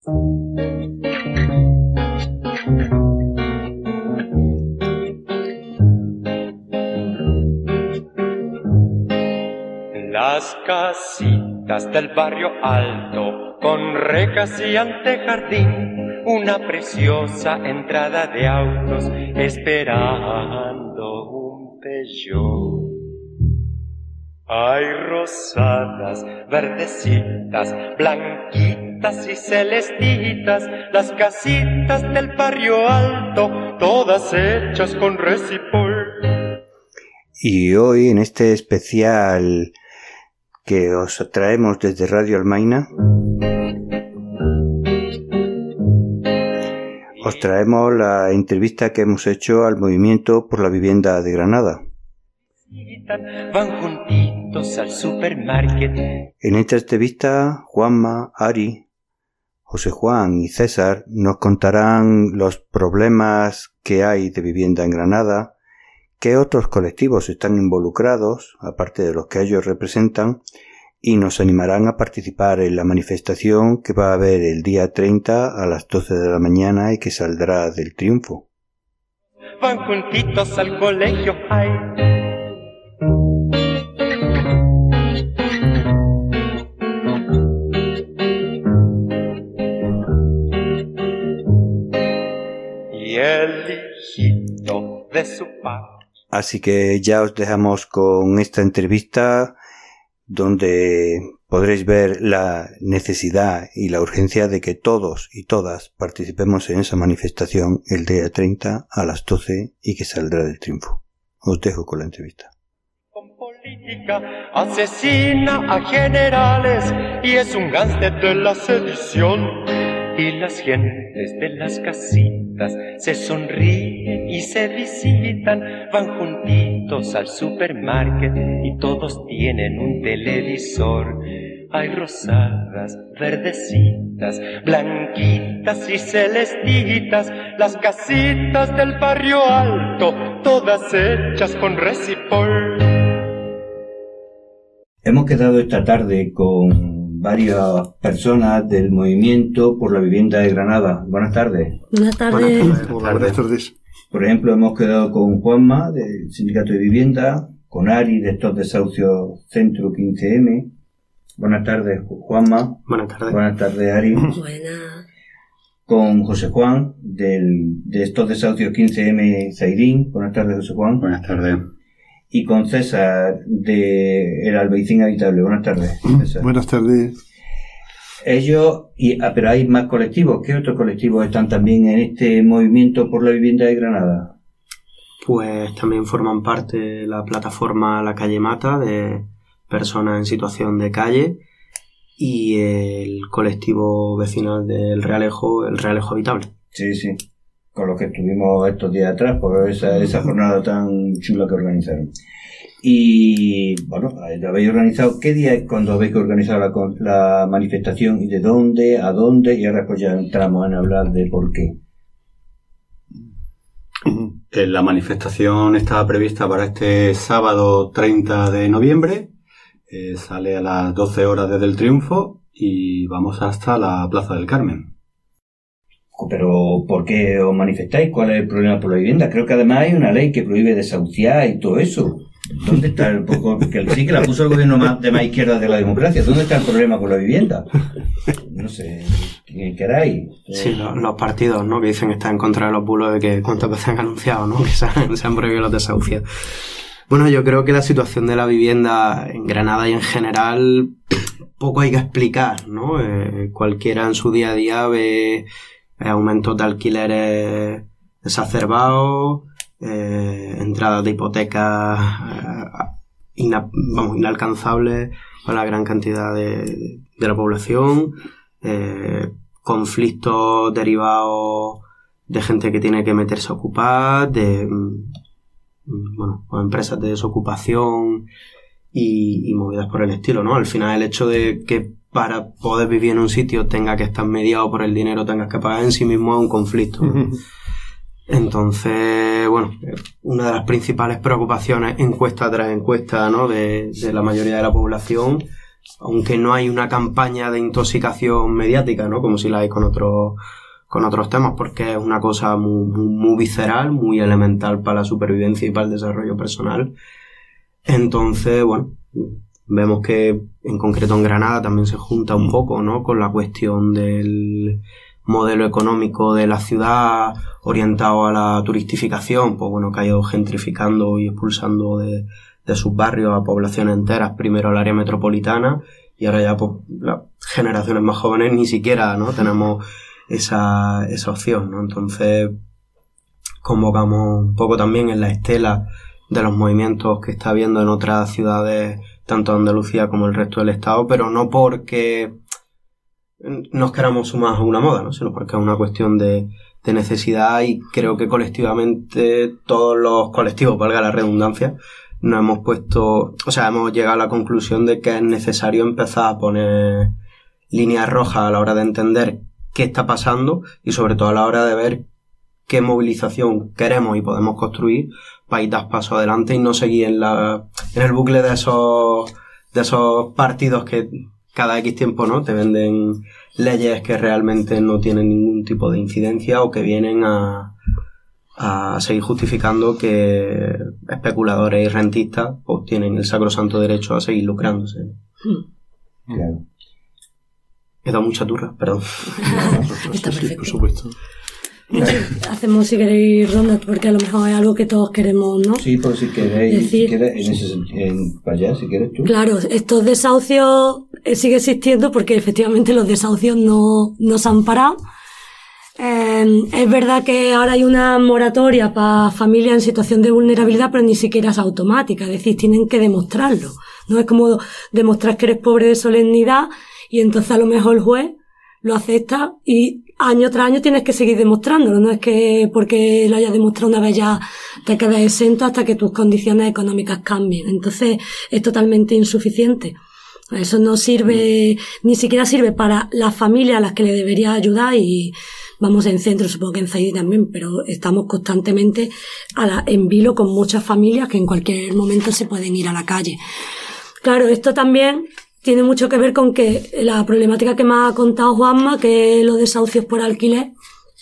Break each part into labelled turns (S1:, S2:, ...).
S1: Las casitas del barrio alto, con rejas y antejardín, una preciosa entrada de autos, esperando un Peugeot. Hay rosadas, verdecitas, blanquitas y celestitas, las casitas del barrio alto, todas hechas con resipol.
S2: Y hoy, en este especial que os traemos desde Radio Almaina, os traemos la entrevista que hemos hecho al Movimiento por la Vivienda de Granada.
S1: Van juntitos al supermarket.
S2: En esta entrevista, Juanma, Ari, José Juan y César nos contarán los problemas que hay de vivienda en Granada, qué otros colectivos están involucrados, aparte de los que ellos representan, y nos animarán a participar en la manifestación que va a haber el día 30 a las 12 de la mañana y que saldrá del Triunfo.
S1: Van juntitos al colegio, ay. Y el hijito de su padre.
S2: Así que ya os dejamos con esta entrevista donde podréis ver la necesidad y la urgencia de que todos y todas participemos en esa manifestación el día 30 a las 12 y que saldrá del Triunfo. Os dejo con la entrevista.
S1: Con política asesina a generales y es un gánster de la sedición. Y las gentes de las casitas se sonríen y se visitan, van juntitos al supermarket y todos tienen un televisor. Hay rosadas, verdecitas, blanquitas y celestitas, las casitas del barrio alto, todas hechas con resipol.
S2: Hemos quedado esta tarde con varias personas del Movimiento por la Vivienda de Granada. Buenas tardes.
S3: Buenas tardes.
S4: Buenas tardes.
S2: Por ejemplo, hemos quedado con Juanma, del Sindicato de Vivienda, con Ari, de estos desahucios Centro 15M. Buenas tardes, Juanma.
S4: Buenas tardes.
S2: Buenas tardes, Ari.
S3: Buenas.
S2: Con José Juan, de estos desahucios 15M Zairín. Buenas tardes, José Juan.
S4: Buenas tardes.
S2: Y con César, de El Albaicín Habitable. Buenas tardes, César.
S4: Buenas tardes.
S2: Ellos, pero hay más colectivos. ¿Qué otros colectivos están también en este Movimiento por la Vivienda de Granada?
S5: Pues también forman parte de la plataforma La Calle Mata, de personas en situación de calle, y el colectivo vecinal del Realejo, el Realejo Habitable.
S2: Sí, sí. Con los que estuvimos estos días atrás por esa jornada tan chula que organizaron. Y bueno, ¿la habéis organizado? ¿Qué día es cuando habéis organizado la manifestación y de dónde, a dónde? Y ahora pues ya entramos en hablar de por qué.
S6: La manifestación estaba prevista para este sábado 30 de noviembre. Sale a las 12 horas desde el Triunfo y vamos hasta la Plaza del Carmen.
S2: Pero, ¿por qué os manifestáis? ¿Cuál es el problema por la vivienda? Creo que además hay una ley que prohíbe desahuciar y todo eso. ¿Dónde está el poco? Porque sí que la puso el gobierno de más izquierda de la democracia. ¿Dónde está el problema con la vivienda? No sé, ¿quién queráis?
S5: Sí, los partidos, ¿no? Que dicen que están en contra de los bulos de que cuántas veces han anunciado, ¿no? Que se han prohibido los desahucios. Bueno, yo creo que la situación de la vivienda en Granada y en general poco hay que explicar, ¿no? Cualquiera en su día a día ve aumentos de alquileres exacerbados, entradas de hipotecas inalcanzables para la gran cantidad de la población, conflictos derivados de gente que tiene que meterse a ocupar, de empresas de desocupación y movidas por el estilo, ¿no? Al final el hecho de que para poder vivir en un sitio tenga que estar mediado por el dinero, tengas que pagar en sí mismo es un conflicto, ¿no? Entonces, una de las principales preocupaciones, encuesta tras encuesta, ¿no? de la mayoría de la población, aunque no hay una campaña de intoxicación mediática, ¿no? Como si la hay con otros temas, porque es una cosa muy visceral, muy elemental para la supervivencia y para el desarrollo personal. Entonces, bueno, vemos que en concreto en Granada también se junta un poco, ¿no? Con la cuestión del modelo económico de la ciudad orientado a la turistificación, pues bueno, que ha ido gentrificando y expulsando de sus barrios a poblaciones enteras, primero al área metropolitana, y ahora ya pues las generaciones más jóvenes ni siquiera, ¿no? Tenemos esa opción, ¿no? Entonces convocamos un poco también en la estela de los movimientos que está habiendo en otras ciudades, tanto Andalucía como el resto del estado, pero no porque nos queramos sumar a una moda, ¿no? Sino porque es una cuestión de necesidad, y creo que colectivamente todos los colectivos, valga la redundancia, nos hemos hemos llegado a la conclusión de que es necesario empezar a poner líneas rojas a la hora de entender qué está pasando y sobre todo a la hora de ver qué movilización queremos y podemos construir para ir dar paso adelante y no seguir en el bucle de esos partidos que cada X tiempo, ¿no? Te venden leyes que realmente no tienen ningún tipo de incidencia o que vienen a seguir justificando que especuladores y rentistas pues tienen el sacrosanto derecho a seguir lucrándose.
S2: Claro.
S5: He dado mucha turra, perdón.
S3: Está perfecto.
S6: Por supuesto.
S3: Hacemos, si queréis, rondas, porque a lo mejor es algo que todos queremos, ¿no?
S2: Sí, pues si queréis,
S3: Decir,
S2: para allá, si quieres tú.
S3: Claro, estos desahucios siguen existiendo porque efectivamente los desahucios no se han parado. Es verdad que ahora hay una moratoria para familias en situación de vulnerabilidad, pero ni siquiera es automática, es decir, tienen que demostrarlo. No es como demostrar que eres pobre de solemnidad y entonces a lo mejor el juez lo acepta y año tras año tienes que seguir demostrándolo. No es que porque lo hayas demostrado una vez ya te quedas exento hasta que tus condiciones económicas cambien. Entonces es totalmente insuficiente. Eso no sirve, ni siquiera sirve para las familias a las que le debería ayudar, y vamos en centro, supongo que en Zaidi también, pero estamos constantemente en vilo con muchas familias que en cualquier momento se pueden ir a la calle. Claro, esto también tiene mucho que ver con que la problemática que me ha contado Juanma, que es los desahucios por alquiler,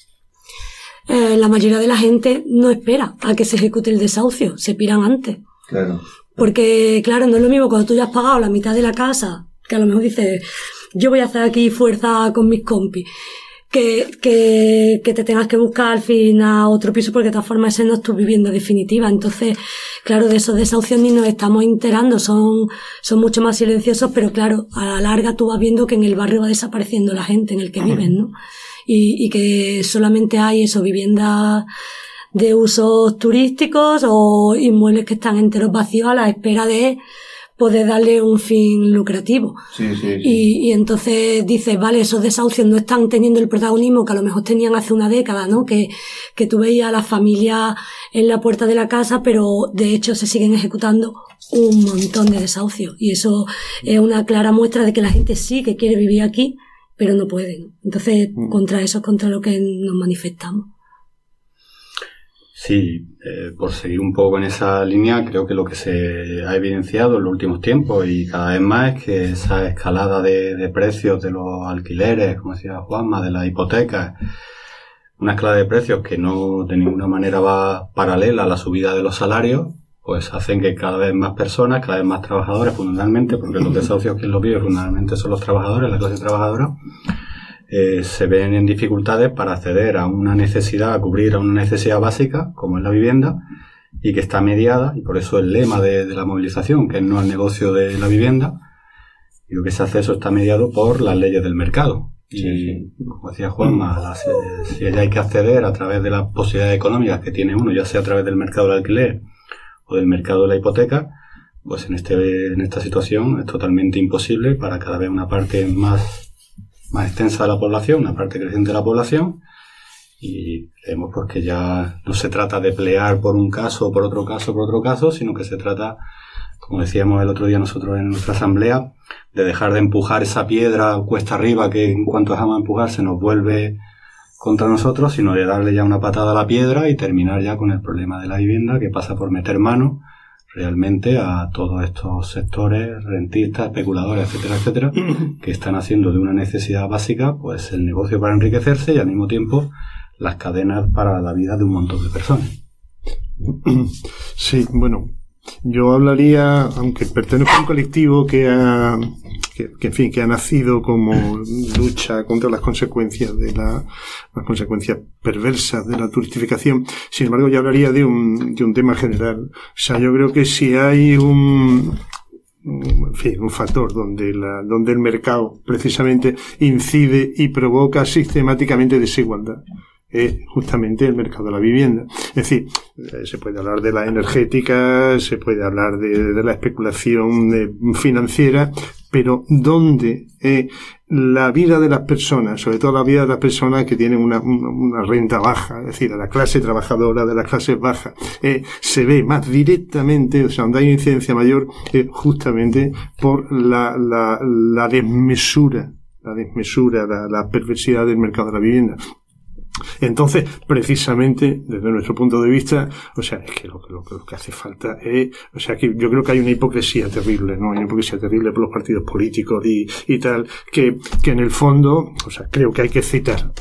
S3: la mayoría de la gente no espera a que se ejecute el desahucio, se piran antes. Claro. Porque, claro, no es lo mismo cuando tú ya has pagado la mitad de la casa, que a lo mejor dices, yo voy a hacer aquí fuerza con mis compis, que te tengas que buscar al fin a otro piso, porque de todas formas ese no es tu vivienda definitiva. Entonces, claro, de esos desahucios ni nos estamos enterando, son mucho más silenciosos, pero claro, a la larga tú vas viendo que en el barrio va desapareciendo la gente en el que viven, ¿no? Y que solamente hay eso, viviendas de usos turísticos o inmuebles que están enteros vacíos a la espera de poder darle un fin lucrativo. Sí. Y entonces dices, vale, esos desahucios no están teniendo el protagonismo que a lo mejor tenían hace una década, ¿no? Que tú veías a las familias en la puerta de la casa, pero de hecho se siguen ejecutando un montón de desahucios. Y eso es una clara muestra de que la gente sí que quiere vivir aquí, pero no puede, ¿no? Entonces, contra eso es contra lo que nos manifestamos.
S6: Sí, por seguir un poco en esa línea, creo que lo que se ha evidenciado en los últimos tiempos y cada vez más es que esa escalada de precios de los alquileres, como decía Juanma, de las hipotecas, una escalada de precios que no de ninguna manera va paralela a la subida de los salarios, pues hacen que cada vez más personas, cada vez más trabajadores fundamentalmente, porque los desahucios quien los vive fundamentalmente son los trabajadores, la clase trabajadora, se ven en dificultades para acceder a una necesidad, a cubrir a una necesidad básica, como es la vivienda, y que está mediada, y por eso el lema de la movilización, que es no al negocio de la vivienda, y lo que ese acceso está mediado por las leyes del mercado. Y, como decía Juanma, si hay que acceder a través de las posibilidades económicas que tiene uno, ya sea a través del mercado del alquiler o del mercado de la hipoteca, pues en esta situación es totalmente imposible para cada vez una parte más extensa de la población, una parte creciente de la población, y creemos pues que ya no se trata de pelear por un caso, por otro caso, sino que se trata, como decíamos el otro día nosotros en nuestra asamblea, de dejar de empujar esa piedra cuesta arriba que en cuanto dejamos de empujar se nos vuelve contra nosotros, sino de darle ya una patada a la piedra y terminar ya con el problema de la vivienda, que pasa por meter mano, realmente a todos estos sectores, rentistas, especuladores, etcétera, etcétera, que están haciendo de una necesidad básica pues el negocio para enriquecerse y al mismo tiempo las cadenas para la vida de un montón de personas.
S4: Sí, bueno, yo hablaría, aunque pertenezco a un colectivo que ha nacido como lucha contra las consecuencias las consecuencias perversas de la turistificación. Sin embargo, yo hablaría de un tema general. O sea, yo creo que si hay un factor donde el mercado precisamente incide y provoca sistemáticamente desigualdad, justamente el mercado de la vivienda. Es decir, se puede hablar de la energética, se puede hablar de la especulación financiera, pero donde la vida de las personas, sobre todo la vida de las personas que tienen una renta baja, es decir, de la clase trabajadora, de las clases bajas, se ve más directamente, o sea, donde hay una incidencia mayor, justamente por la desmesura, la perversidad del mercado de la vivienda. Entonces, precisamente, desde nuestro punto de vista, o sea, es que lo que hace falta es, o sea, que yo creo que hay una hipocresía terrible, ¿no? Hay una hipocresía terrible por los partidos políticos y tal, que en el fondo, o sea, creo que hay que citar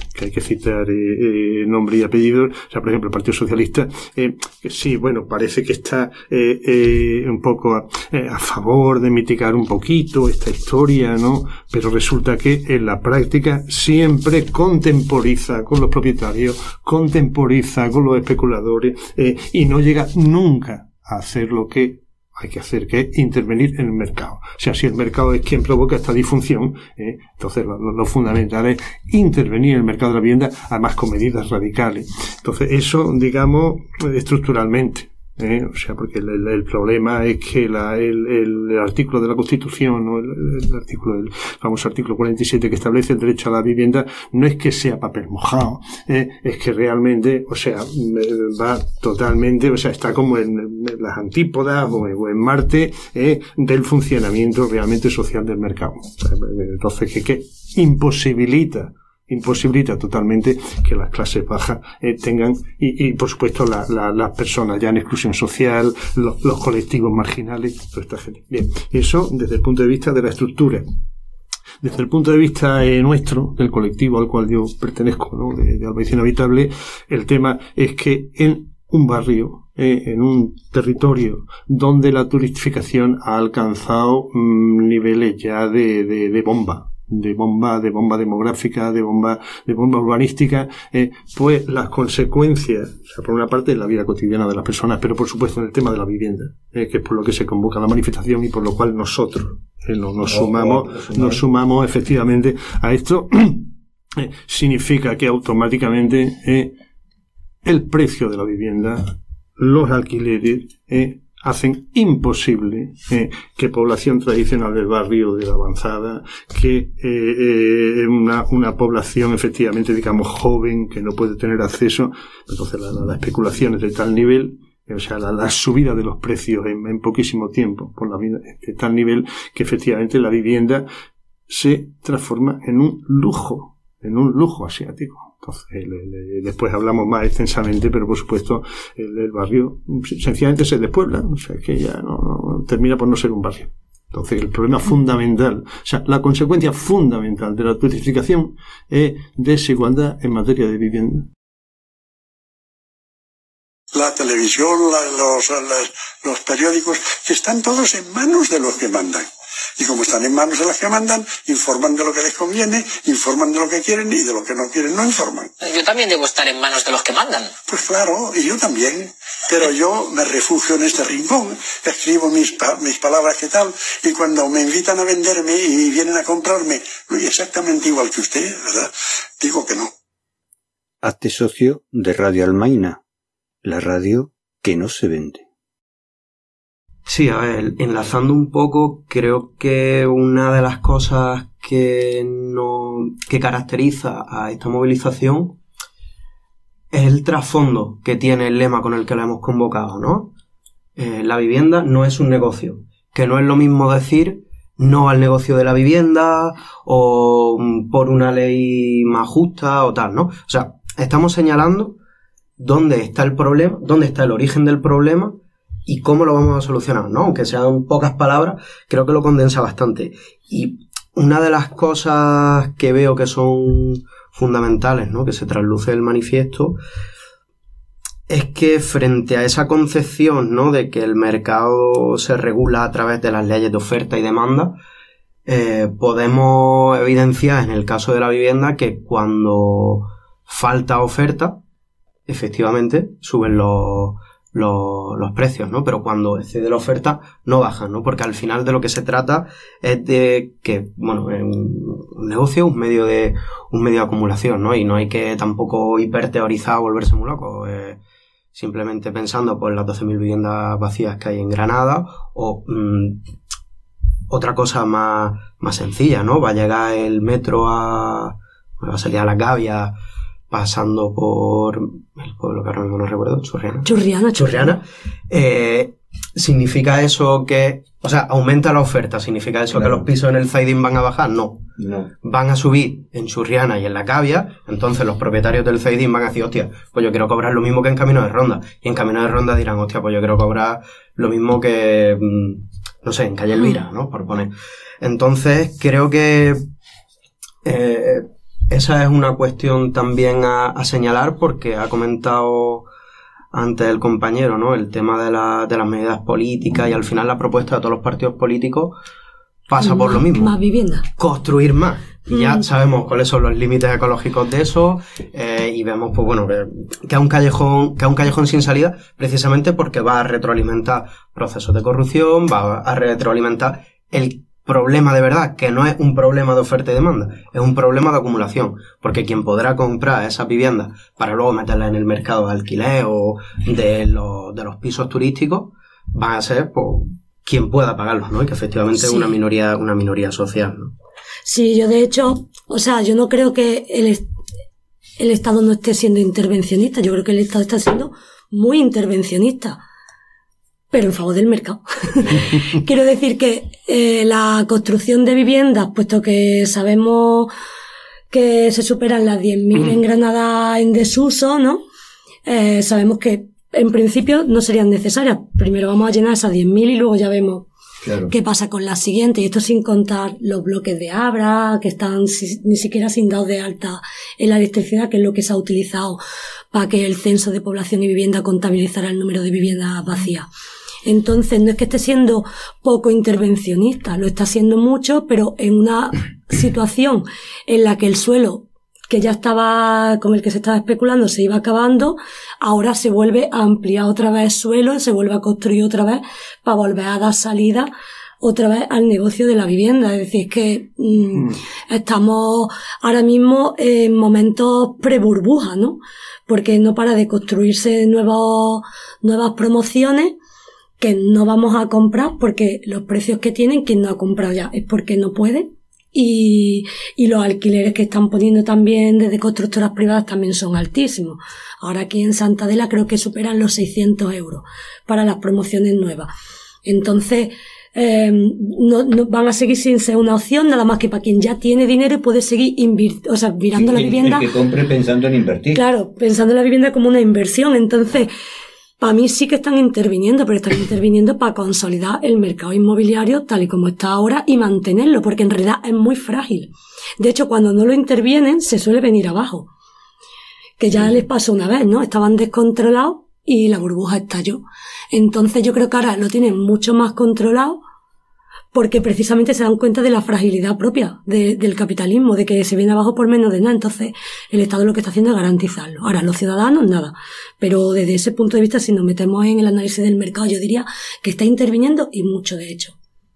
S4: nombre y apellidos. O sea, por ejemplo, el Partido Socialista, que sí, bueno, parece que está un poco a favor de mitigar un poquito esta historia, ¿no? Pero resulta que en la práctica siempre contemporiza con los propietarios, contemporiza con los especuladores, y no llega nunca a hacer lo que hay que hacer, que es intervenir en el mercado. O sea, si el mercado es quien provoca esta disfunción, entonces lo fundamental es intervenir en el mercado de la vivienda, además con medidas radicales. Entonces, eso, digamos, estructuralmente. O sea, porque el problema es que el artículo de la Constitución, ¿no? el famoso artículo 47 que establece el derecho a la vivienda, no es que sea papel mojado, es que realmente, o sea, va totalmente, o sea, está como en las antípodas o en Marte, del funcionamiento realmente social del mercado. Entonces, que imposibilita totalmente que las clases bajas tengan, y por supuesto las personas ya en exclusión social, los colectivos marginales, toda esta gente. Bien, eso desde el punto de vista de la estructura. Desde el punto de vista nuestro, del colectivo al cual yo pertenezco, ¿no? de Albaicín Habitable, el tema es que en un barrio, en un territorio donde la turistificación ha alcanzado niveles ya de bomba demográfica, de bomba urbanística, pues las consecuencias, o sea, por una parte en la vida cotidiana de las personas, pero por supuesto en el tema de la vivienda, que es por lo que se convoca la manifestación y por lo cual nosotros nos sumamos efectivamente a esto, significa que automáticamente el precio de la vivienda, los alquileres, hacen imposible que población tradicional del barrio, de la avanzada, que una población efectivamente, digamos, joven, que no puede tener acceso. Entonces la especulación es de tal nivel, o sea, la subida de los precios en poquísimo tiempo por la vida de tal nivel que efectivamente la vivienda se transforma en un lujo asiático. Entonces, después hablamos más extensamente, pero por supuesto el barrio sencillamente se despuebla, o sea, que ya no termina por no ser un barrio. Entonces, el problema fundamental, o sea, la consecuencia fundamental de la turistificación es desigualdad en materia de vivienda.
S7: La televisión, los periódicos, que están todos en manos de los que mandan. Y como están en manos de los que mandan, informan de lo que les conviene, informan de lo que quieren y de lo que no quieren no informan.
S8: Yo también debo estar en manos de los que mandan.
S7: Pues claro, y yo también. Pero yo me refugio en este rincón, escribo mis palabras que tal, y cuando me invitan a venderme y vienen a comprarme, exactamente igual que usted, ¿verdad? Digo que no.
S2: Hazte socio de Radio Almaina, la radio que no se vende.
S5: Sí, a ver, enlazando un poco, creo que una de las cosas que caracteriza a esta movilización es el trasfondo que tiene el lema con el que la hemos convocado, ¿no? La vivienda no es un negocio, que no es lo mismo decir no al negocio de la vivienda o por una ley más justa o tal, ¿no? O sea, estamos señalando dónde está el problema, dónde está el origen del problema ¿Y cómo lo vamos a solucionar? ¿No? Aunque sean pocas palabras, creo que lo condensa bastante. Y una de las cosas que veo que son fundamentales, ¿no? Que se trasluce el manifiesto, es que frente a esa concepción, ¿no? De que el mercado se regula a través de las leyes de oferta y demanda, podemos evidenciar en el caso de la vivienda que cuando falta oferta, efectivamente suben los precios, ¿no? Pero cuando excede la oferta no bajan, ¿no? Porque al final de lo que se trata es de que, bueno, en un negocio, un medio de acumulación, ¿no? Y no hay que tampoco hiperteorizar o volverse muy loco. Simplemente pensando por las 12.000 viviendas vacías que hay en Granada o otra cosa más sencilla, ¿no? Va a llegar el metro va a salir a Las Gavias pasando por el pueblo que ahora mismo no recuerdo, Churriana. ¿Significa eso que, o sea, aumenta la oferta? ¿Significa eso que los pisos en el Zaidín van a bajar? No. Van a subir en Churriana y en La Gavia, entonces los propietarios del Zaidín van a decir, hostia, pues yo quiero cobrar lo mismo que en Camino de Ronda. Y en Camino de Ronda dirán, hostia, pues yo quiero cobrar lo mismo que, no sé, en Calle Elvira, ¿no? Por poner. Entonces, creo que esa es una cuestión también a señalar, porque ha comentado antes el compañero, ¿no? El tema de las medidas políticas, y al final la propuesta de todos los partidos políticos pasa por lo mismo.
S3: Más vivienda.
S5: Construir más. Y ya sabemos cuáles son los límites ecológicos de eso, y vemos, pues bueno, que es un callejón sin salida, precisamente porque va a retroalimentar procesos de corrupción, va a retroalimentar el problema de verdad, que no es un problema de oferta y demanda, es un problema de acumulación, porque quien podrá comprar esas viviendas para luego meterlas en el mercado de alquiler o de los pisos turísticos, van a ser, pues, quien pueda pagarlos, ¿no? Y que efectivamente es una minoría social, ¿no?
S3: Sí, yo de hecho, o sea, yo no creo que el Estado no esté siendo intervencionista, yo creo que el Estado está siendo muy intervencionista, pero en favor del mercado. Quiero decir que la construcción de viviendas, puesto que sabemos que se superan las 10.000 en Granada en desuso, ¿no? Sabemos que en principio no serían necesarias. Primero vamos a llenar esas 10.000 y luego ya vemos qué pasa con las siguientes. Y esto sin contar los bloques de Abra, que están ni siquiera sin dados de alta en la electricidad, que es lo que se ha utilizado para que el censo de población y vivienda contabilizara el número de viviendas vacías. Entonces, no es que esté siendo poco intervencionista, lo está siendo mucho, pero en una situación en la que el suelo que ya estaba, con el que se estaba especulando, se iba acabando, ahora se vuelve a ampliar otra vez el suelo, se vuelve a construir otra vez para volver a dar salida otra vez al negocio de la vivienda. Es decir, que estamos ahora mismo en momentos pre-burbuja, ¿no? Porque no para de construirse nuevas promociones que no vamos a comprar porque los precios que tienen, quien no ha comprado ya es porque no puede, y los alquileres que están poniendo también desde constructoras privadas también son altísimos. Ahora aquí en Santa Adela creo que superan los 600 euros para las promociones nuevas. Entonces, no van a seguir sin ser una opción, nada más que para quien ya tiene dinero y puede seguir mirando la vivienda.
S2: El que compre pensando en invertir.
S3: Claro, pensando en la vivienda como una inversión. Entonces, para mí sí que están interviniendo, pero están interviniendo para consolidar el mercado inmobiliario tal y como está ahora y mantenerlo, porque en realidad es muy frágil. De hecho, cuando no lo intervienen, se suele venir abajo. Que ya les pasó una vez, ¿no? Estaban descontrolados y la burbuja estalló. Entonces yo creo que ahora lo tienen mucho más controlado, porque precisamente se dan cuenta de la fragilidad propia del capitalismo, de que se viene abajo por menos de nada. Entonces el Estado lo que está haciendo es garantizarlo. Ahora, los ciudadanos nada. Pero desde ese punto de vista, si nos metemos en el análisis del mercado, yo diría que está interviniendo, y mucho, de hecho.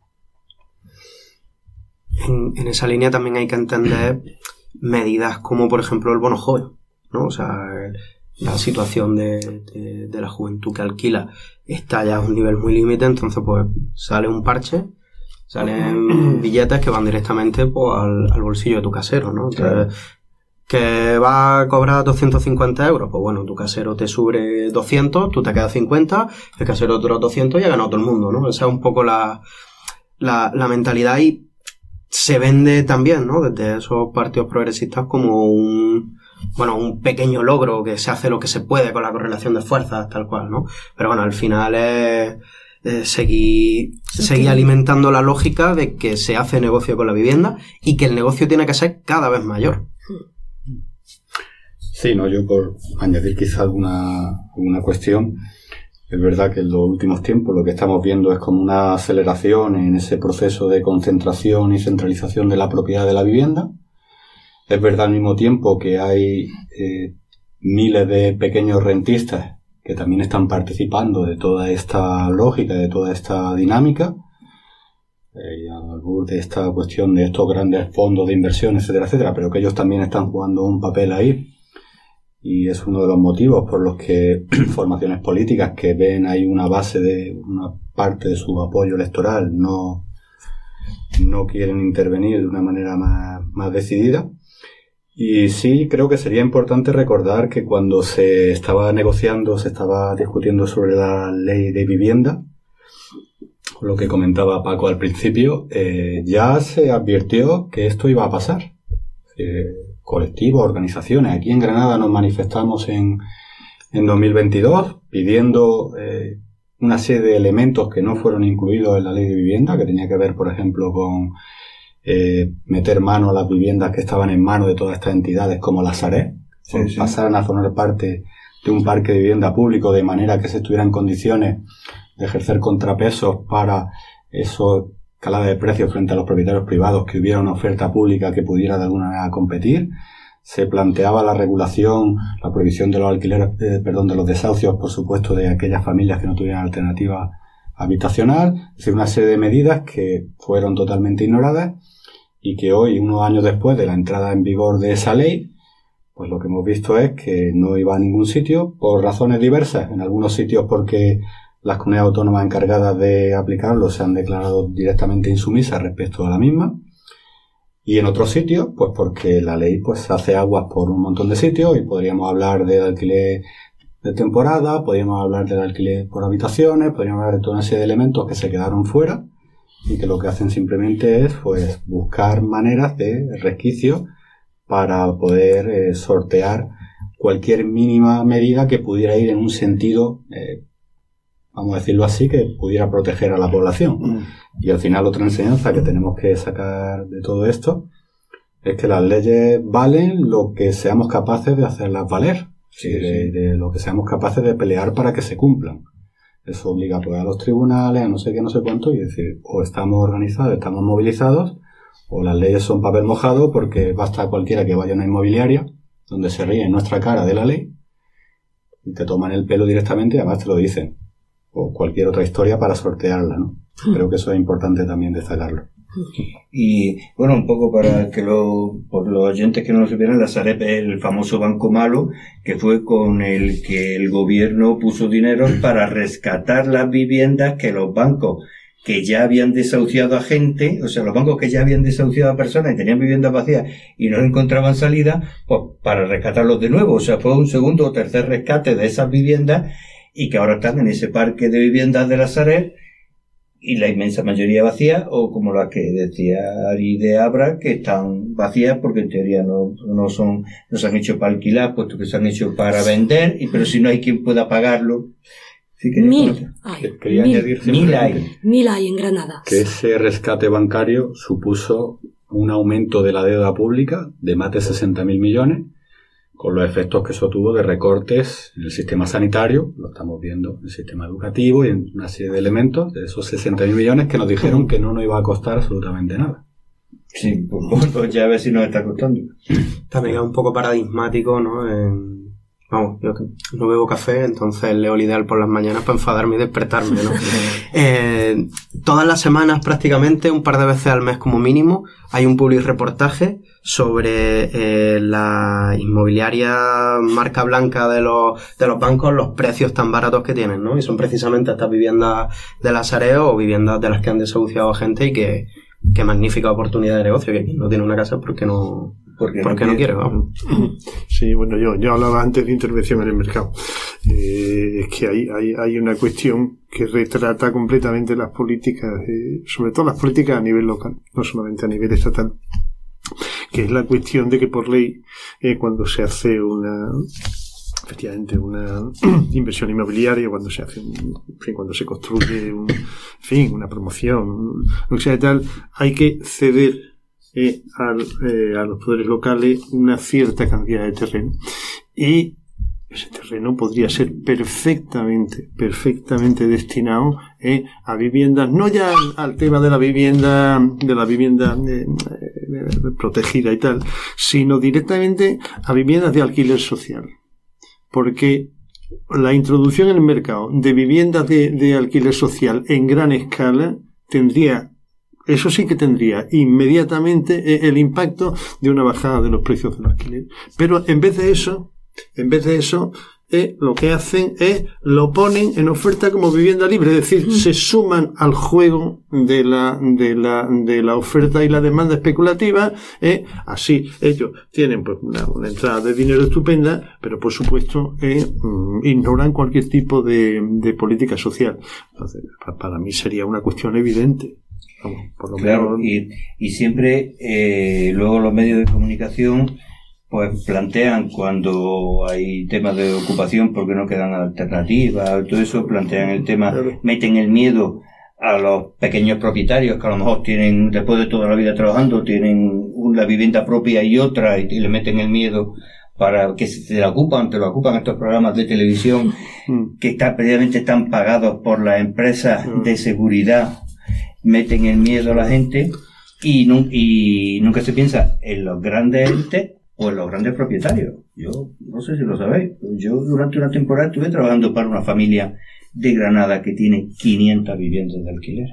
S5: En esa línea también hay que entender medidas como, por ejemplo, el bono joven, ¿no? O sea, la situación de la juventud que alquila está ya a un nivel muy límite, entonces pues sale un parche, salen billetes que van directamente pues, al bolsillo de tu casero, ¿no? Claro. Que va a cobrar 250 euros, pues bueno, tu casero te sube 200, tú te quedas 50, el casero otros 200 y ha ganado todo el mundo, ¿no? Esa es un poco la mentalidad, y se vende también, ¿no? Desde esos partidos progresistas como un pequeño logro, que se hace lo que se puede con la correlación de fuerzas, tal cual, ¿no? Pero bueno, al final es seguir alimentando la lógica de que se hace negocio con la vivienda y que el negocio tiene que ser cada vez mayor.
S6: Sí, no, yo por añadir quizá alguna cuestión, es verdad que en los últimos tiempos lo que estamos viendo es como una aceleración en ese proceso de concentración y centralización de la propiedad de la vivienda. Es verdad al mismo tiempo que hay miles de pequeños rentistas que también están participando de toda esta lógica, de toda esta dinámica, al borde de esta cuestión de estos grandes fondos de inversión, etcétera, etcétera, pero que ellos también están jugando un papel ahí. Y es uno de los motivos por los que formaciones políticas que ven ahí una base de una parte de su apoyo electoral no quieren intervenir de una manera más decidida. Y sí, creo que sería importante recordar que cuando se estaba discutiendo sobre la ley de vivienda, lo que comentaba Paco al principio, ya se advirtió que esto iba a pasar. Colectivos, organizaciones. Aquí en Granada nos manifestamos en 2022 pidiendo una serie de elementos que no fueron incluidos en la ley de vivienda, que tenía que ver, por ejemplo, con meter mano a las viviendas que estaban en manos de todas estas entidades como la Sareb, pasaran a formar parte de un parque de vivienda público de manera que se estuviera en condiciones de ejercer contrapesos para esos escalada de precios frente a los propietarios privados, que hubiera una oferta pública que pudiera de alguna manera competir. Se planteaba la regulación, la prohibición de los alquileres, de los desahucios, por supuesto, de aquellas familias que no tuvieran alternativa habitacional. Es decir, una serie de medidas que fueron totalmente ignoradas y que hoy, unos años después de la entrada en vigor de esa ley, pues lo que hemos visto es que no iba a ningún sitio por razones diversas. En algunos sitios porque las comunidades autónomas encargadas de aplicarlo se han declarado directamente insumisas respecto a la misma. Y en otros sitios, pues porque la ley pues hace aguas por un montón de sitios, y podríamos hablar del alquiler de temporada, podríamos hablar del alquiler por habitaciones, podríamos hablar de toda una serie de elementos que se quedaron fuera y que lo que hacen simplemente es pues buscar maneras de resquicio para poder sortear cualquier mínima medida que pudiera ir en un sentido vamos a decirlo así, que pudiera proteger a la población. Y al final otra enseñanza que tenemos que sacar de todo esto es que las leyes valen lo que seamos capaces de hacerlas valer, de lo que seamos capaces de pelear para que se cumplan. Eso obliga pues, a los tribunales, a no sé qué, no sé cuánto, y decir, o estamos organizados, estamos movilizados, o las leyes son papel mojado, porque basta cualquiera que vaya a una inmobiliaria donde se ríe en nuestra cara de la ley y te toman el pelo directamente y además te lo dicen. O cualquier otra historia para sortearla, ¿no? Creo que eso es importante también destacarlo.
S2: Y bueno, un poco para que por los oyentes que no lo supieran, la Sareb es el famoso banco malo que fue con el que el gobierno puso dinero para rescatar las viviendas que los bancos que ya habían desahuciado a gente, o sea, los bancos que ya habían desahuciado a personas y tenían viviendas vacías y no encontraban salida, pues para rescatarlos de nuevo. O sea, fue un segundo o tercer rescate de esas viviendas y que ahora están en ese parque de viviendas de la Sareb y la inmensa mayoría vacías, o como la que decía Ari de Abra, que están vacías porque en teoría no se han hecho para alquilar, puesto que se han hecho para vender, pero si no hay quien pueda pagarlo. ¿Sí?
S3: Mil hay en Granada.
S6: Que ese rescate bancario supuso un aumento de la deuda pública de más de 60.000 millones, con los efectos que eso tuvo de recortes en el sistema sanitario, lo estamos viendo en el sistema educativo y en una serie de elementos de esos 60.000 millones que nos dijeron que no nos iba a costar absolutamente nada.
S2: Sí, pues ya a ver si nos está costando.
S5: También es un poco paradigmático, ¿no? Vamos, yo no bebo café, entonces leo el Ideal por las mañanas para enfadarme y despertarme, ¿no? Todas las semanas, prácticamente, un par de veces al mes como mínimo, hay un public reportaje sobre la inmobiliaria marca blanca de los bancos, los precios tan baratos que tienen, ¿no? Y son precisamente estas viviendas de la Sareb o viviendas de las que han desahuciado a gente y que magnífica oportunidad de negocio, que quien no tiene una casa porque no quiere, vamos.
S4: Sí, bueno, yo hablaba antes de intervención en el mercado. Es que hay una cuestión que retrata completamente las políticas, sobre todo las políticas a nivel local, no solamente a nivel estatal, que es la cuestión de que por ley, cuando se hace efectivamente una inversión inmobiliaria, cuando se hace cuando se construye una promoción, lo que sea tal, hay que ceder a los poderes locales una cierta cantidad de terreno, y ese terreno podría ser perfectamente destinado a viviendas, no ya al tema de la vivienda protegida y tal, sino directamente a viviendas de alquiler social. Porque la introducción en el mercado de viviendas de alquiler social en gran escala eso sí que tendría inmediatamente el impacto de una bajada de los precios del alquiler. Pero en vez de eso, lo que hacen es lo ponen en oferta como vivienda libre, es decir, se suman al juego de la oferta y la demanda especulativa. Así ellos tienen pues una entrada de dinero estupenda, pero por supuesto ignoran cualquier tipo de política social. Entonces, para mí sería una cuestión evidente. Por lo
S2: claro,
S4: menos.
S2: y siempre luego los medios de comunicación pues plantean, cuando hay temas de ocupación porque no quedan alternativas, todo eso, plantean el tema,
S4: claro,
S2: meten el miedo a los pequeños propietarios que a lo mejor tienen, después de toda la vida trabajando, tienen una vivienda propia y otra, y le meten el miedo para que te lo ocupan estos programas de televisión que previamente están pagados por las empresas de seguridad, meten el miedo a la gente y nunca se piensa en los grandes entes o en los grandes propietarios. Yo no sé si lo sabéis, yo durante una temporada estuve trabajando para una familia de Granada que tiene 500 viviendas de alquiler.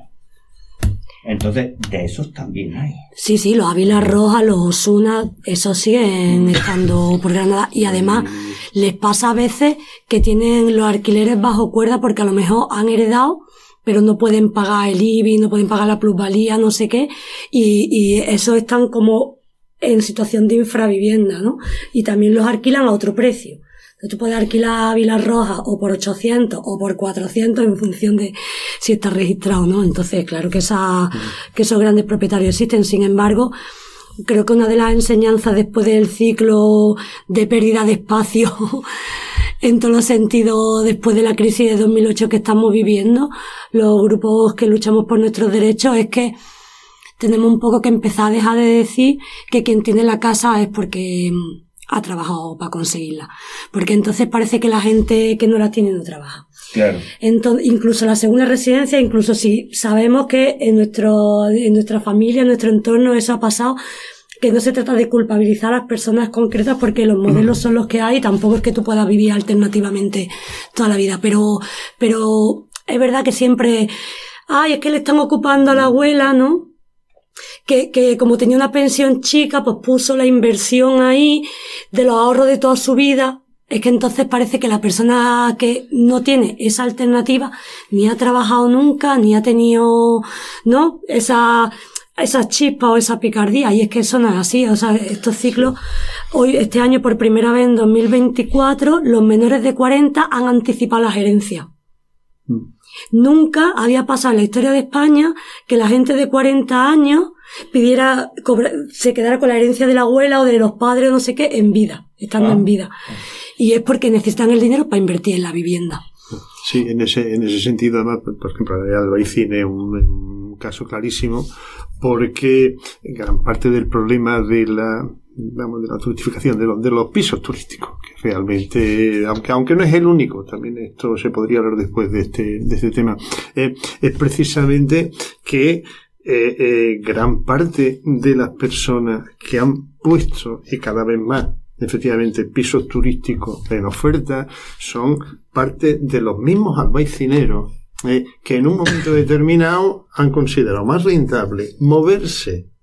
S2: Entonces, de esos también hay.
S3: Sí, los Ávila Roja, los Osuna, esos siguen estando por Granada, y además les pasa a veces que tienen los alquileres bajo cuerda porque a lo mejor han heredado, pero no pueden pagar el IBI, no pueden pagar la plusvalía, no sé qué, y esos están como en situación de infravivienda, ¿no? Y también los alquilan a otro precio. Entonces tú puedes alquilar Ávila Roja o por 800 o por 400 en función de si está registrado o no. Entonces, claro que esos grandes propietarios existen. Sin embargo, creo que una de las enseñanzas después del ciclo de pérdida de espacio en todos los sentidos, después de la crisis de 2008 que estamos viviendo, los grupos que luchamos por nuestros derechos, es que tenemos un poco que empezar a dejar de decir que quien tiene la casa es porque ha trabajado para conseguirla. Porque entonces parece que la gente que no la tiene no trabaja.
S2: Claro.
S3: Entonces, incluso la segunda residencia, incluso si sabemos que en nuestra familia, en nuestro entorno, eso ha pasado, que no se trata de culpabilizar a las personas concretas porque los modelos son los que hay, tampoco es que tú puedas vivir alternativamente toda la vida, pero es verdad que siempre, es que le están ocupando a la abuela, ¿no? Que como tenía una pensión chica, pues puso la inversión ahí de los ahorros de toda su vida. Es que entonces parece que la persona que no tiene esa alternativa ni ha trabajado nunca, ni ha tenido, ¿no?, esa chispa o esa picardía. Y es que eso no es así. O sea, estos ciclos, este año por primera vez en 2024, los menores de 40 han anticipado la gerencia. Nunca había pasado en la historia de España que la gente de 40 años se quedara con la herencia de la abuela o de los padres, no sé qué, en vida, estando en vida. Y es porque necesitan el dinero para invertir en la vivienda.
S4: Sí, en ese sentido, además, por ejemplo, la de Albaicín es un caso clarísimo, porque gran parte del problema de la turistificación de los pisos turísticos, que realmente, aunque no es el único, también esto se podría hablar después de este tema, es precisamente que gran parte de las personas que han puesto, y cada vez más, efectivamente, pisos turísticos en oferta, son parte de los mismos albaicineros que en un momento determinado han considerado más rentable moverse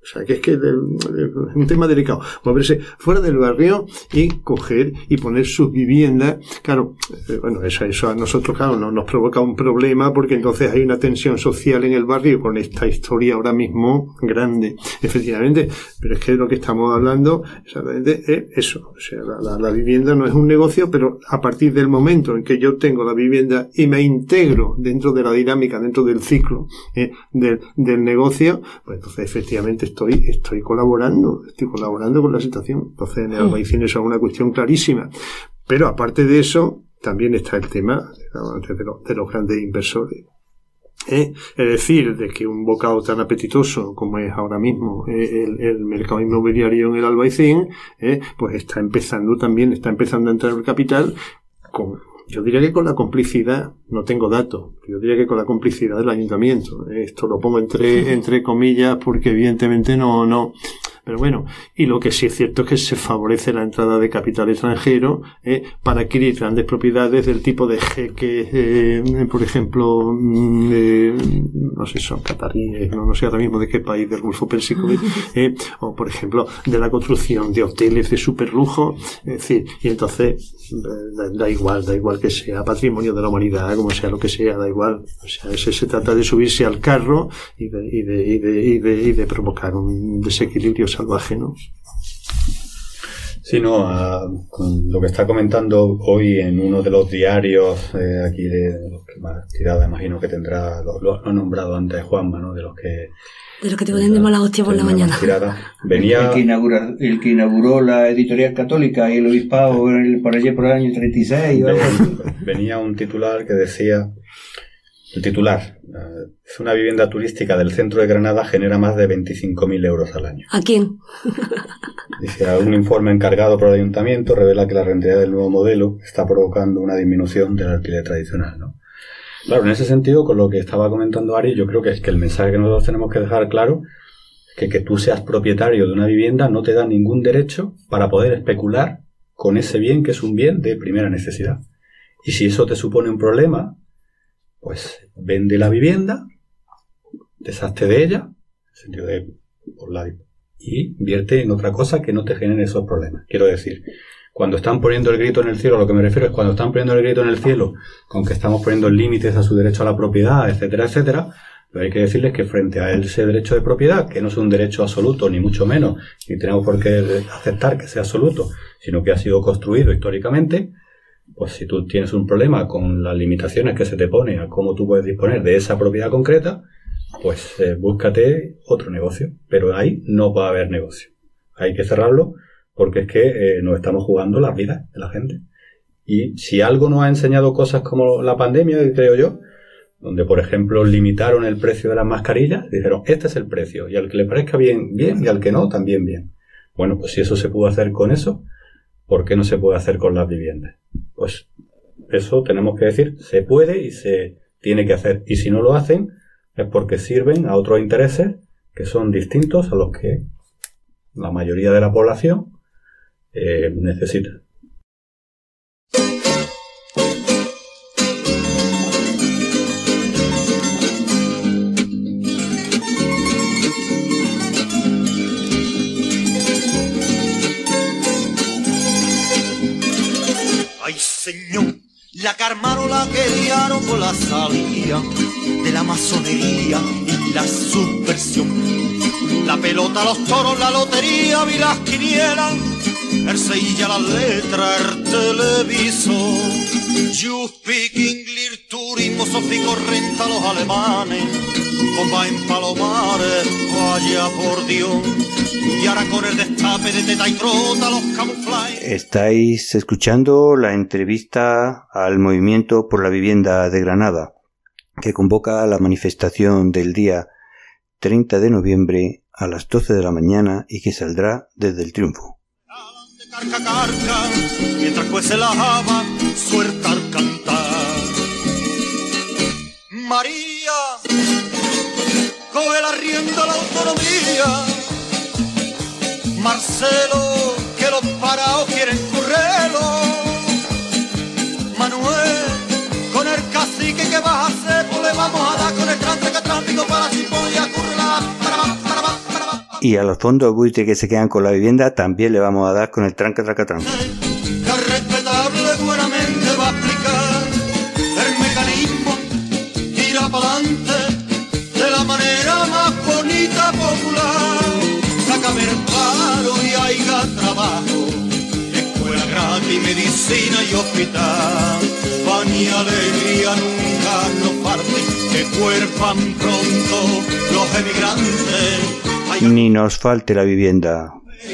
S4: sea, que es un tema delicado. Moverse fuera del barrio y coger y poner sus viviendas. Claro, bueno, eso a nosotros, claro, nos provoca un problema porque entonces hay una tensión social en el barrio con esta historia ahora mismo grande, efectivamente. Pero es que lo que estamos hablando exactamente es eso. O sea, la vivienda no es un negocio, pero a partir del momento en que yo tengo la vivienda y me integro dentro de la dinámica, dentro del ciclo del negocio, pues entonces efectivamente estoy colaborando con la situación. Entonces en el Albaicín eso es una cuestión clarísima. Pero aparte de eso, también está el tema de los grandes inversores. Es decir, de que un bocado tan apetitoso como es ahora mismo el mercado inmobiliario en el Albaicín, pues está empezando a entrar el capital yo diría que con la complicidad, no tengo datos, yo diría que con la complicidad del ayuntamiento. Esto lo pongo entre comillas porque evidentemente no. Pero bueno, y lo que sí es cierto es que se favorece la entrada de capital extranjero para adquirir grandes propiedades del tipo de jeques, por ejemplo, no sé, son cataríes, no sé ahora mismo de qué país del Golfo Pérsico, o por ejemplo, de la construcción de hoteles de superlujo, es decir, y entonces da igual que sea patrimonio de la humanidad, como sea lo que sea, da igual. O sea, se trata de subirse al carro y de provocar un desequilibrio salvaje, ¿no?
S6: Sí, no, con lo que está comentando hoy en uno de los diarios aquí de los que más tirada, imagino que tendrá, lo ha nombrado antes Juanma, ¿no? De los que te ponen de mala hostia por la mañana. Venía
S2: el que inauguró la editorial católica y el obispado por allí por el año 36.
S6: Venía un titular que decía, es una vivienda turística del centro de Granada, genera más de 25.000 euros al año.
S3: ¿A quién?
S6: Dice, un informe encargado por el ayuntamiento revela que la rentabilidad del nuevo modelo está provocando una disminución del alquiler tradicional, ¿no? Claro, en ese sentido, con lo que estaba comentando Ari, yo creo que es que el mensaje que nosotros tenemos que dejar claro es que tú seas propietario de una vivienda no te da ningún derecho para poder especular con ese bien que es un bien de primera necesidad. Y si eso te supone un problema, pues vende la vivienda, deshazte de ella, en el sentido de y invierte en otra cosa que no te genere esos problemas. Quiero decir, cuando están poniendo el grito en el cielo, a lo que me refiero es cuando están poniendo el grito en el cielo con que estamos poniendo límites a su derecho a la propiedad, etcétera, etcétera, pero hay que decirles que frente a ese derecho de propiedad, que no es un derecho absoluto, ni mucho menos, ni tenemos por qué aceptar que sea absoluto, sino que ha sido construido históricamente, pues si tú tienes un problema con las limitaciones que se te pone a cómo tú puedes disponer de esa propiedad concreta, pues búscate otro negocio, pero ahí no va a haber negocio. Hay que cerrarlo porque es que nos estamos jugando las vidas de la gente. Y si algo nos ha enseñado cosas como la pandemia, creo yo, donde por ejemplo limitaron el precio de las mascarillas, dijeron, este es el precio, y al que le parezca bien, bien, y al que no, también bien. Bueno, pues si eso se pudo hacer con eso, ¿por qué no se puede hacer con las viviendas? Pues eso tenemos que decir, se puede y se tiene que hacer. Y si no lo hacen, es porque sirven a otros intereses que son distintos a los que la mayoría de la población necesita.
S9: Ay, señor, la que armaron la que liaron con la salida de la masonería y la subversión. La pelota, los toros, la lotería, vi las quinielas, el Sevilla, las letras, el televisor. You speak English, turismo, Sofico, renta los alemanes, bomba en Palomares, vaya por Dios. Y ahora con el destape de teta y trota, los camuflajes.
S2: Estáis escuchando la entrevista al Movimiento por la Vivienda de Granada, que convoca la manifestación del día 30 de noviembre a las 12 de la mañana y que saldrá desde el Triunfo.
S9: Carca, carca, mientras cuece la java, suelta al cantar. María, coge la rienda la autonomía. Marcelo, que los parados quieren currelo. Manuel, con el cacique, ¿qué vas a hacer? Pues le vamos a dar con el tránsito para si podía currar.
S2: Y a los fondos buitre que se quedan con la vivienda también le vamos a dar con el tranca tracatán.
S9: Que respetable buenamente va a explicar el mecanismo, tira pa'lante de la manera más bonita, popular. Sácame el paro y haya trabajo, escuela gratis, medicina y hospital. Pan y alegría nunca nos falten, que cuerpan pronto los emigrantes.
S2: Ni nos falte la vivienda.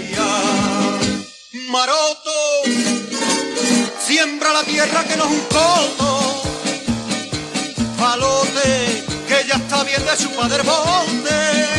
S9: Maroto, siembra la tierra que no es un coto. Palote, que ya está bien de su padre bote.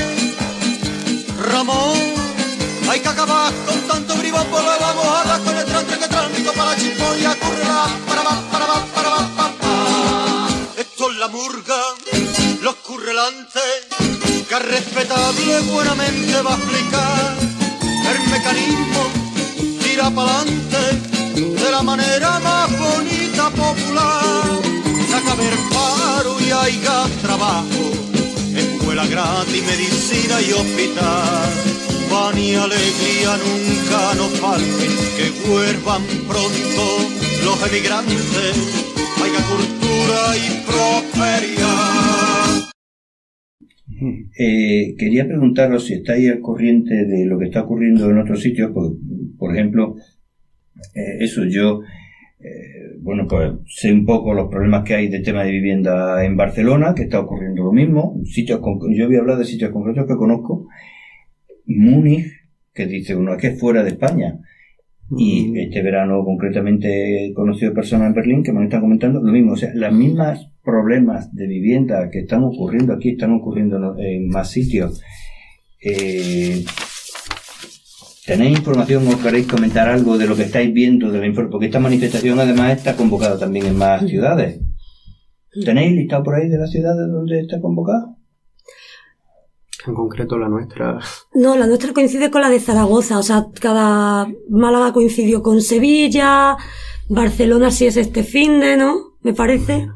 S9: Ramón, hay que acabar con tanto bribón, pues le vamos a dar con el trantre que tránsito para la chimpolla, curra, para. Esto es la murga, los currelantes, que respetable buenamente va a explicar el mecanismo, tira pa'lante de la manera más bonita, popular. Saca ver paro y haya trabajo, escuela gratis, medicina y hospital. Pan y alegría nunca nos falten, que vuelvan pronto los emigrantes. Haya cultura y prosperidad.
S2: Quería preguntaros si estáis al corriente de lo que está ocurriendo en otros sitios. Por ejemplo, yo pues sé un poco los problemas que hay de tema de vivienda en Barcelona, que está ocurriendo lo mismo. Yo voy a hablar de sitios concretos que conozco. Múnich, que dice uno, es que es fuera de España. Y este verano concretamente he conocido personas en Berlín que me están comentando lo mismo, o sea, las mismas problemas de vivienda que están ocurriendo aquí están ocurriendo en más sitios. ¿Tenéis información o queréis comentar algo de lo que estáis viendo de la información? Porque esta manifestación además está convocada también en más ciudades. ¿Tenéis listado por ahí de las ciudades donde está convocada?
S5: En concreto la nuestra.
S3: No, la nuestra coincide con la de Zaragoza, o sea, Málaga coincidió con Sevilla, Barcelona sí es este finde, ¿no? Me parece.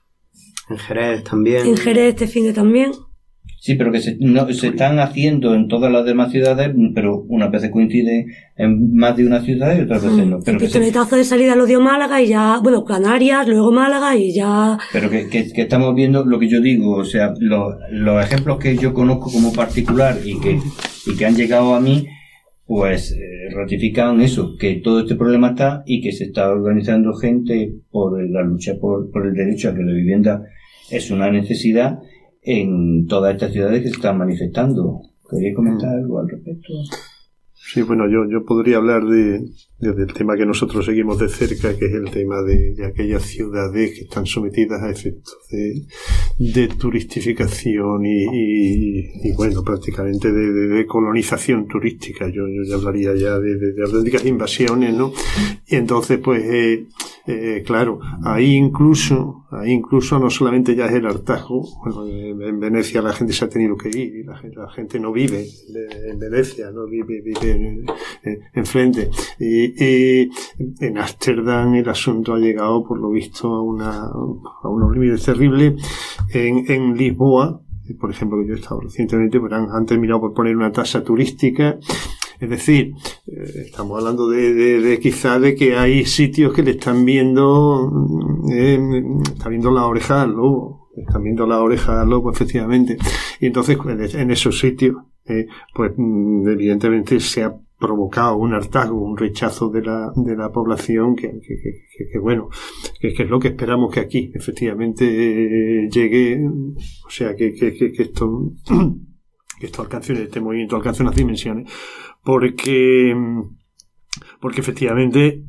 S5: En Jerez también.
S3: En Jerez este finde también.
S2: Sí, pero que se están haciendo en todas las demás ciudades, pero unas veces coincide en más de una ciudad y otras veces no.
S3: Pero el pistoletazo de salida lo dio Málaga y ya, bueno, Canarias, luego Málaga y ya...
S2: Pero que estamos viendo lo que yo digo, o sea, los ejemplos que yo conozco como particular y que han llegado a mí, pues ratifican eso, que todo este problema está y que se está organizando gente por la lucha por el derecho a que la vivienda es una necesidad en todas estas ciudades que se están manifestando. ¿Queréis comentar algo al respecto?
S4: Sí, bueno, yo podría hablar del tema que nosotros seguimos de cerca, que es el tema de aquellas ciudades que están sometidas a efectos de turistificación y bueno, prácticamente de colonización turística. Yo ya hablaría ya de auténticas invasiones, ¿no? Y entonces, pues, claro, ahí incluso no solamente ya es el hartazgo. Bueno, en Venecia la gente se ha tenido que ir y la gente no vive en Venecia, no vive enfrente. Y en Ámsterdam el asunto ha llegado, por lo visto, a unos límites terribles. En Lisboa, por ejemplo, que yo he estado recientemente, pues han terminado por poner una tasa turística. Es decir, estamos hablando de quizá de que hay sitios que le están viendo, está viendo la oreja al lobo, efectivamente. Y entonces, en esos sitios, pues evidentemente se ha provocado un hartazgo, un rechazo de la población que bueno, que es lo que esperamos que aquí efectivamente llegue, o sea, que esto alcance, este movimiento alcance unas dimensiones, porque efectivamente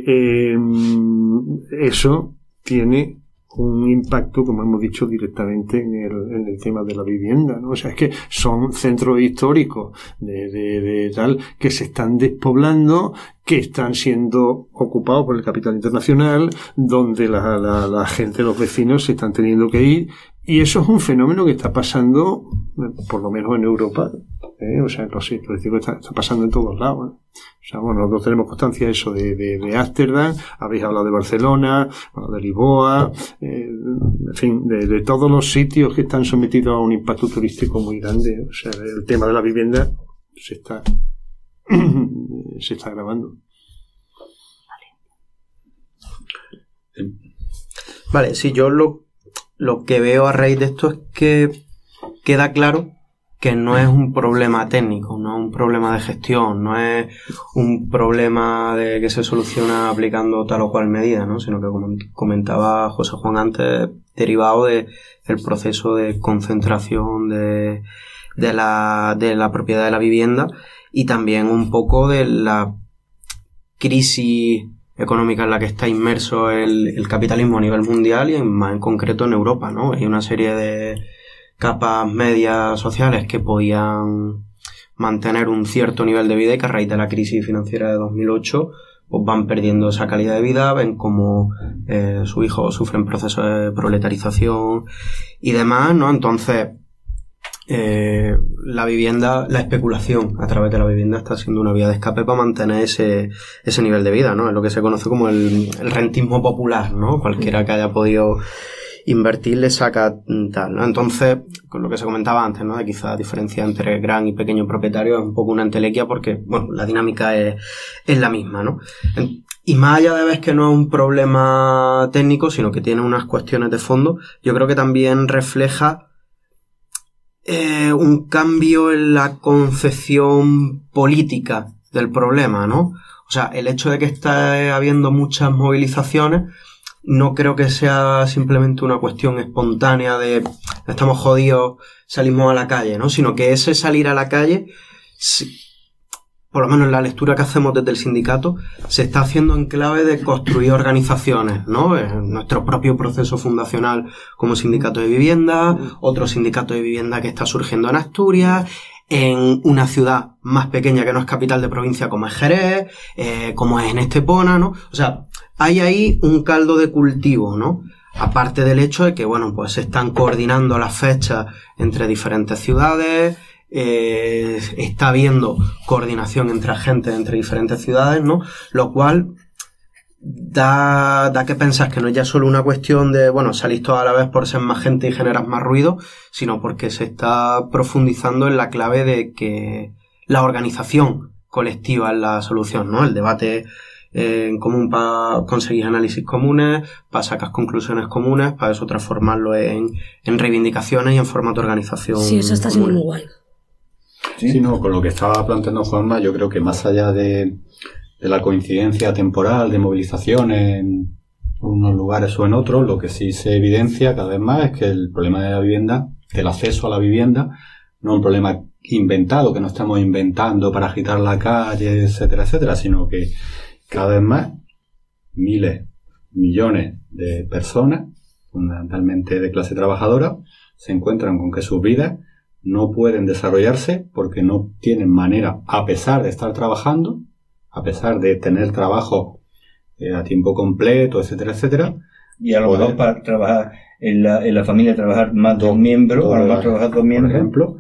S4: eso tiene un impacto, como hemos dicho, directamente en el tema de la vivienda, ¿no? O sea, es que son centros históricos de tal que se están despoblando, que están siendo ocupados por el capital internacional, donde la gente, los vecinos se están teniendo que ir, y eso es un fenómeno que está pasando, por lo menos en Europa, o sea, está pasando en todos lados, ¿eh? O sea, bueno, nosotros tenemos constancia de eso, de Ámsterdam, habéis hablado de Barcelona, de Lisboa, en fin, de todos los sitios que están sometidos a un impacto turístico muy grande. O sea, el tema de la vivienda se está agravando.
S5: Vale, sí, yo lo que veo a raíz de esto es que queda claro que no es un problema técnico, no es un problema de gestión, no es un problema de que se soluciona aplicando tal o cual medida, ¿no? Sino que, como comentaba José Juan antes, derivado del proceso de concentración de la propiedad de la vivienda y también un poco de la crisis económica en la que está inmerso el capitalismo a nivel mundial y más en concreto en Europa, ¿no? Hay una serie de capas medias sociales que podían mantener un cierto nivel de vida y que a raíz de la crisis financiera de 2008 pues van perdiendo esa calidad de vida, ven como sus hijos sufren procesos de proletarización y demás, ¿no? Entonces la vivienda, la especulación a través de la vivienda está siendo una vía de escape para mantener ese nivel de vida, ¿no? Es lo que se conoce como el rentismo popular, ¿no? Cualquiera que haya podido invertir le saca tal, ¿no? Entonces, con lo que se comentaba antes, ¿no? De quizá diferencia entre gran y pequeño propietario es un poco una entelequia porque, bueno, la dinámica es la misma, ¿no? Y más allá de ver que no es un problema técnico, sino que tiene unas cuestiones de fondo, yo creo que también refleja un cambio en la concepción política del problema, ¿no? O sea, el hecho de que está habiendo muchas movilizaciones no creo que sea simplemente una cuestión espontánea de estamos jodidos, salimos a la calle, ¿no? Sino que ese salir a la calle, por lo menos en la lectura que hacemos desde el sindicato, se está haciendo en clave de construir organizaciones, ¿no? En nuestro propio proceso fundacional como sindicato de vivienda, otro sindicato de vivienda que está surgiendo en Asturias, en una ciudad más pequeña que no es capital de provincia como es Jerez, como es en Estepona, ¿no? O sea, hay ahí un caldo de cultivo, ¿no? Aparte del hecho de que, bueno, pues se están coordinando las fechas entre diferentes ciudades, está habiendo coordinación entre agentes entre diferentes ciudades, ¿no? Lo cual da que pensar que no es ya solo una cuestión de, bueno, salís todos a la vez por ser más gente y generas más ruido, sino porque se está profundizando en la clave de que la organización colectiva es la solución, ¿no? El debate en común para conseguir análisis comunes, para sacar conclusiones comunes, para eso transformarlo en reivindicaciones y en formato de organización.
S3: Sí, eso está siendo muy guay.
S6: Sí, no, con lo que estaba planteando Juanma, yo creo que más allá de la coincidencia temporal de movilizaciones en unos lugares o en otros, lo que sí se evidencia cada vez más es que el problema de la vivienda, del acceso a la vivienda, no es un problema inventado, que no estamos inventando para agitar la calle, etcétera, etcétera, sino que cada vez más miles, millones de personas, fundamentalmente de clase trabajadora, se encuentran con que sus vidas no pueden desarrollarse porque no tienen manera, a pesar de estar trabajando, a pesar de tener trabajo a tiempo completo, etcétera, etcétera.
S2: Y a lo mejor para trabajar en la familia, trabajar más dos miembros, a lo mejor trabajar dos miembros.
S6: Por ejemplo,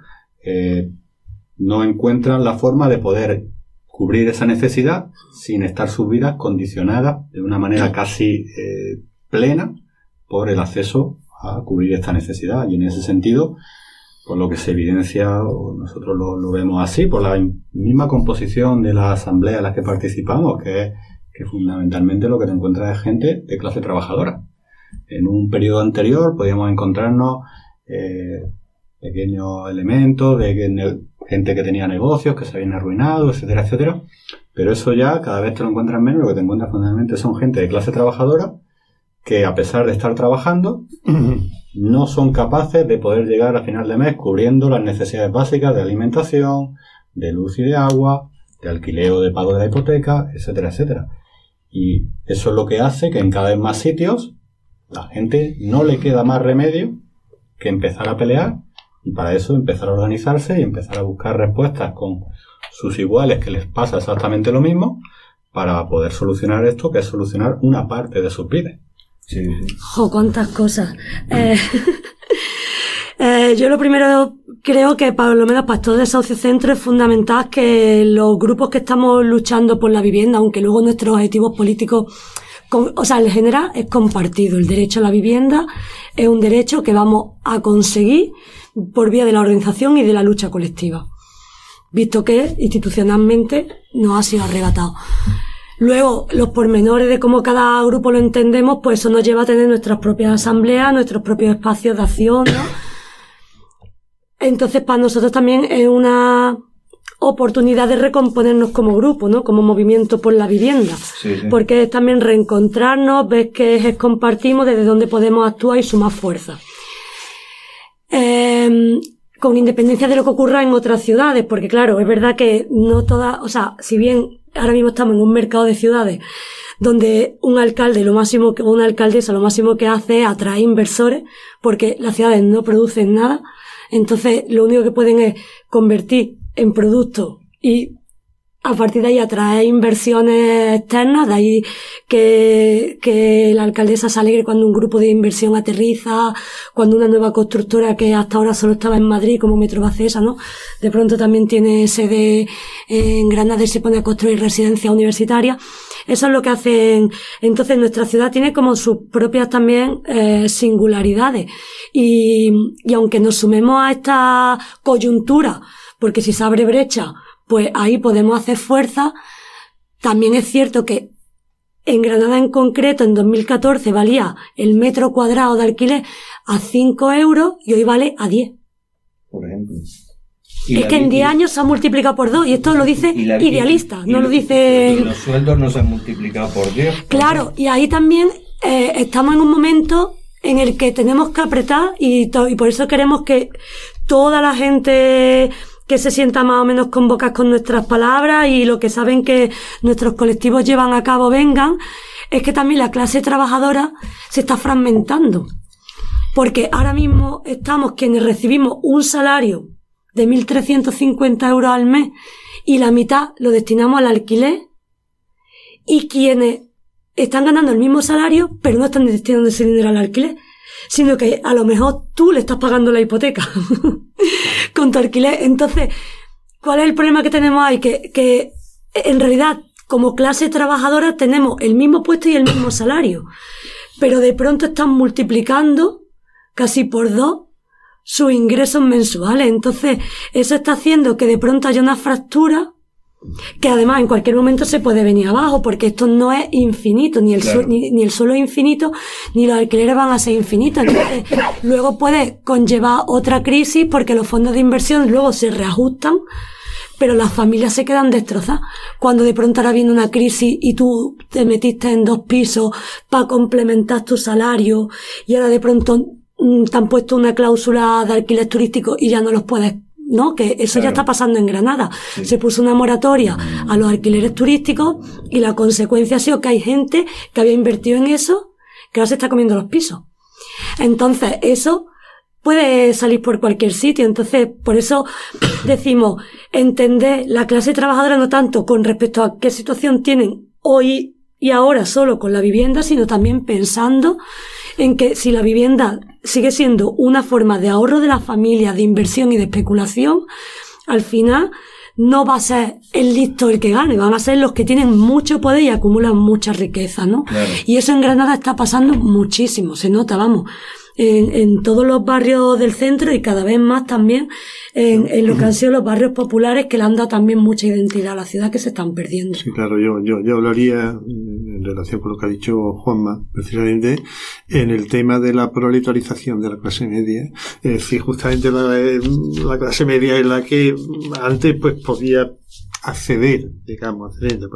S6: no encuentran la forma de poder cubrir esa necesidad sin estar sus vidas condicionadas de una manera casi plena por el acceso a cubrir esta necesidad. Y en ese sentido, por lo que se evidencia, o nosotros lo vemos así, por la misma composición de la asamblea en la que participamos, que fundamentalmente lo que te encuentras es gente de clase trabajadora. En un periodo anterior podíamos encontrarnos pequeños elementos de gente que tenía negocios, que se habían arruinado, etcétera, etcétera. Pero eso ya cada vez te lo encuentras menos. Lo que te encuentras fundamentalmente son gente de clase trabajadora que, a pesar de estar trabajando, no son capaces de poder llegar a final de mes cubriendo las necesidades básicas de alimentación, de luz y de agua, de alquiler o de pago de la hipoteca, etcétera, etcétera. Y eso es lo que hace que en cada vez más sitios la gente no le queda más remedio que empezar a pelear, y para eso empezar a organizarse y empezar a buscar respuestas con sus iguales que les pasa exactamente lo mismo para poder solucionar esto, que es solucionar una parte de sus vidas.
S2: Sí.
S3: ¡Jo, cuántas cosas! Yo lo primero creo que, por lo menos para todo Desahucio Centro, es fundamental que los grupos que estamos luchando por la vivienda, aunque luego nuestros objetivos políticos, en general es compartido. El derecho a la vivienda es un derecho que vamos a conseguir por vía de la organización y de la lucha colectiva. visto que institucionalmente nos ha sido arrebatado. Luego, los pormenores de cómo cada grupo lo entendemos, pues eso nos lleva a tener nuestras propias asambleas, nuestros propios espacios de acción, ¿no? Entonces, para nosotros también es una oportunidad de recomponernos como grupo, ¿no? Como movimiento por la vivienda. Sí. Porque es también reencontrarnos, ver qué ejes compartimos, desde dónde podemos actuar y sumar fuerza. Con independencia de lo que ocurra en otras ciudades, porque claro, es verdad que no todas, o sea, si bien ahora mismo estamos en un mercado de ciudades donde un alcalde una alcaldesa lo máximo que hace es atraer inversores, porque las ciudades no producen nada, entonces lo único que pueden es convertir en productos y a partir de ahí atraer inversiones externas, de ahí que la alcaldesa se alegre cuando un grupo de inversión aterriza, cuando una nueva constructora que hasta ahora solo estaba en Madrid, como Metrobacesa, ¿no? De pronto también tiene sede en Granada y se pone a construir residencias universitarias. Eso es lo que hacen. Entonces nuestra ciudad tiene como sus propias también singularidades. Y aunque nos sumemos a esta coyuntura, porque si se abre brecha, pues ahí podemos hacer fuerza. También es cierto que en Granada en concreto, en 2014, valía el metro cuadrado de alquiler a 5 euros y hoy vale a 10.
S2: Por ejemplo.
S3: Es que en 10 años se ha multiplicado por 2 y esto lo dice Idealista, no lo dice...
S2: Y los sueldos no se han multiplicado por 10.
S3: Claro, y ahí también estamos en un momento en el que tenemos que apretar y por eso queremos que toda la gente que se sienta más o menos convocadas con nuestras palabras y lo que saben que nuestros colectivos llevan a cabo vengan, es que también la clase trabajadora se está fragmentando. Porque ahora mismo estamos quienes recibimos un salario de 1.350 euros al mes y la mitad lo destinamos al alquiler, y quienes están ganando el mismo salario pero no están destinando ese dinero al alquiler, sino que a lo mejor tú le estás pagando la hipoteca con tu alquiler. Entonces, ¿cuál es el problema que tenemos ahí? Que en realidad, como clase trabajadora, tenemos el mismo puesto y el mismo salario, pero de pronto están multiplicando casi por 2 sus ingresos mensuales. Entonces, eso está haciendo que de pronto haya una fractura que además en cualquier momento se puede venir abajo, porque esto no es infinito, ni el suelo es infinito, ni los alquileres van a ser infinitos. Entonces, luego puede conllevar otra crisis, porque los fondos de inversión luego se reajustan, pero las familias se quedan destrozadas. Cuando de pronto ahora viene una crisis y tú te metiste en 2 pisos para complementar tu salario, y ahora de pronto te han puesto una cláusula de alquiler turístico y ya no los puedes, ¿no? Que eso ya está pasando en Granada. Sí. Se puso una moratoria a los alquileres turísticos y la consecuencia ha sido que hay gente que había invertido en eso que ahora se está comiendo los pisos. Entonces, eso puede salir por cualquier sitio. Entonces, por eso decimos, entender la clase trabajadora no tanto con respecto a qué situación tienen hoy y ahora solo con la vivienda, sino también pensando en que si la vivienda sigue siendo una forma de ahorro de las familias, de inversión y de especulación, al final no va a ser el listo el que gane, van a ser los que tienen mucho poder y acumulan mucha riqueza, ¿no? Claro. Y eso en Granada está pasando muchísimo, se nota, vamos, en todos los barrios del centro y cada vez más también en lo que han sido los barrios populares, que le han dado también mucha identidad a la ciudad, que se están perdiendo.
S4: Sí, claro, yo hablaría en relación con lo que ha dicho Juanma, precisamente en el tema de la proletarización de la clase media. Es decir, justamente la clase media es la que antes pues podía acceder, digamos,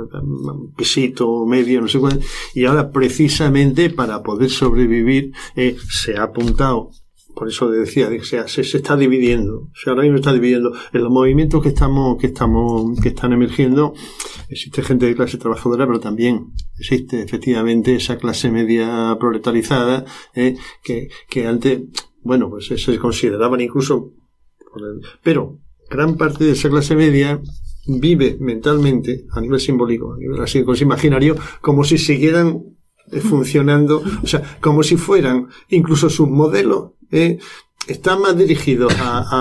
S4: un pisito medio, no sé cuál, y ahora precisamente para poder sobrevivir se ha apuntado, por eso decía, se está dividiendo, ahora mismo está dividiendo en los movimientos que están emergiendo. Existe gente de clase trabajadora, pero también existe efectivamente esa clase media proletarizada, que antes, bueno, pues se consideraban incluso, pero gran parte de esa clase media vive mentalmente, a nivel simbólico, a nivel así imaginario, como si siguieran funcionando, o sea, como si fueran, incluso sus modelos están más dirigidos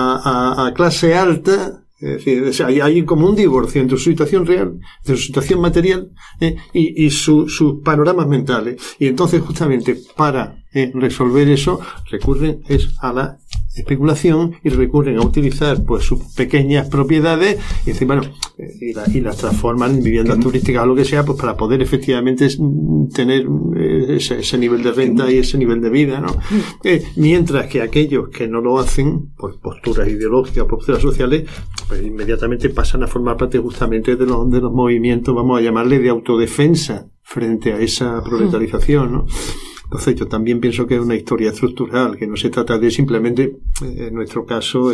S4: a clase alta. Es decir, o sea, hay como un divorcio entre su situación real, entre su situación material, y sus panoramas mentales. Y entonces, justamente, para resolver eso, recurren a la especulación y recurren a utilizar pues sus pequeñas propiedades y decir, bueno, y las transforman en viviendas turísticas o lo que sea, pues para poder efectivamente tener ese nivel de renta y ese nivel de vida, ¿no? Mientras que aquellos que no lo hacen por posturas ideológicas, posturas sociales, pues inmediatamente pasan a formar parte justamente de los movimientos, vamos a llamarle, de autodefensa frente a esa proletarización, ¿no? Entonces yo también pienso que es una historia estructural, que no se trata de simplemente, en nuestro caso,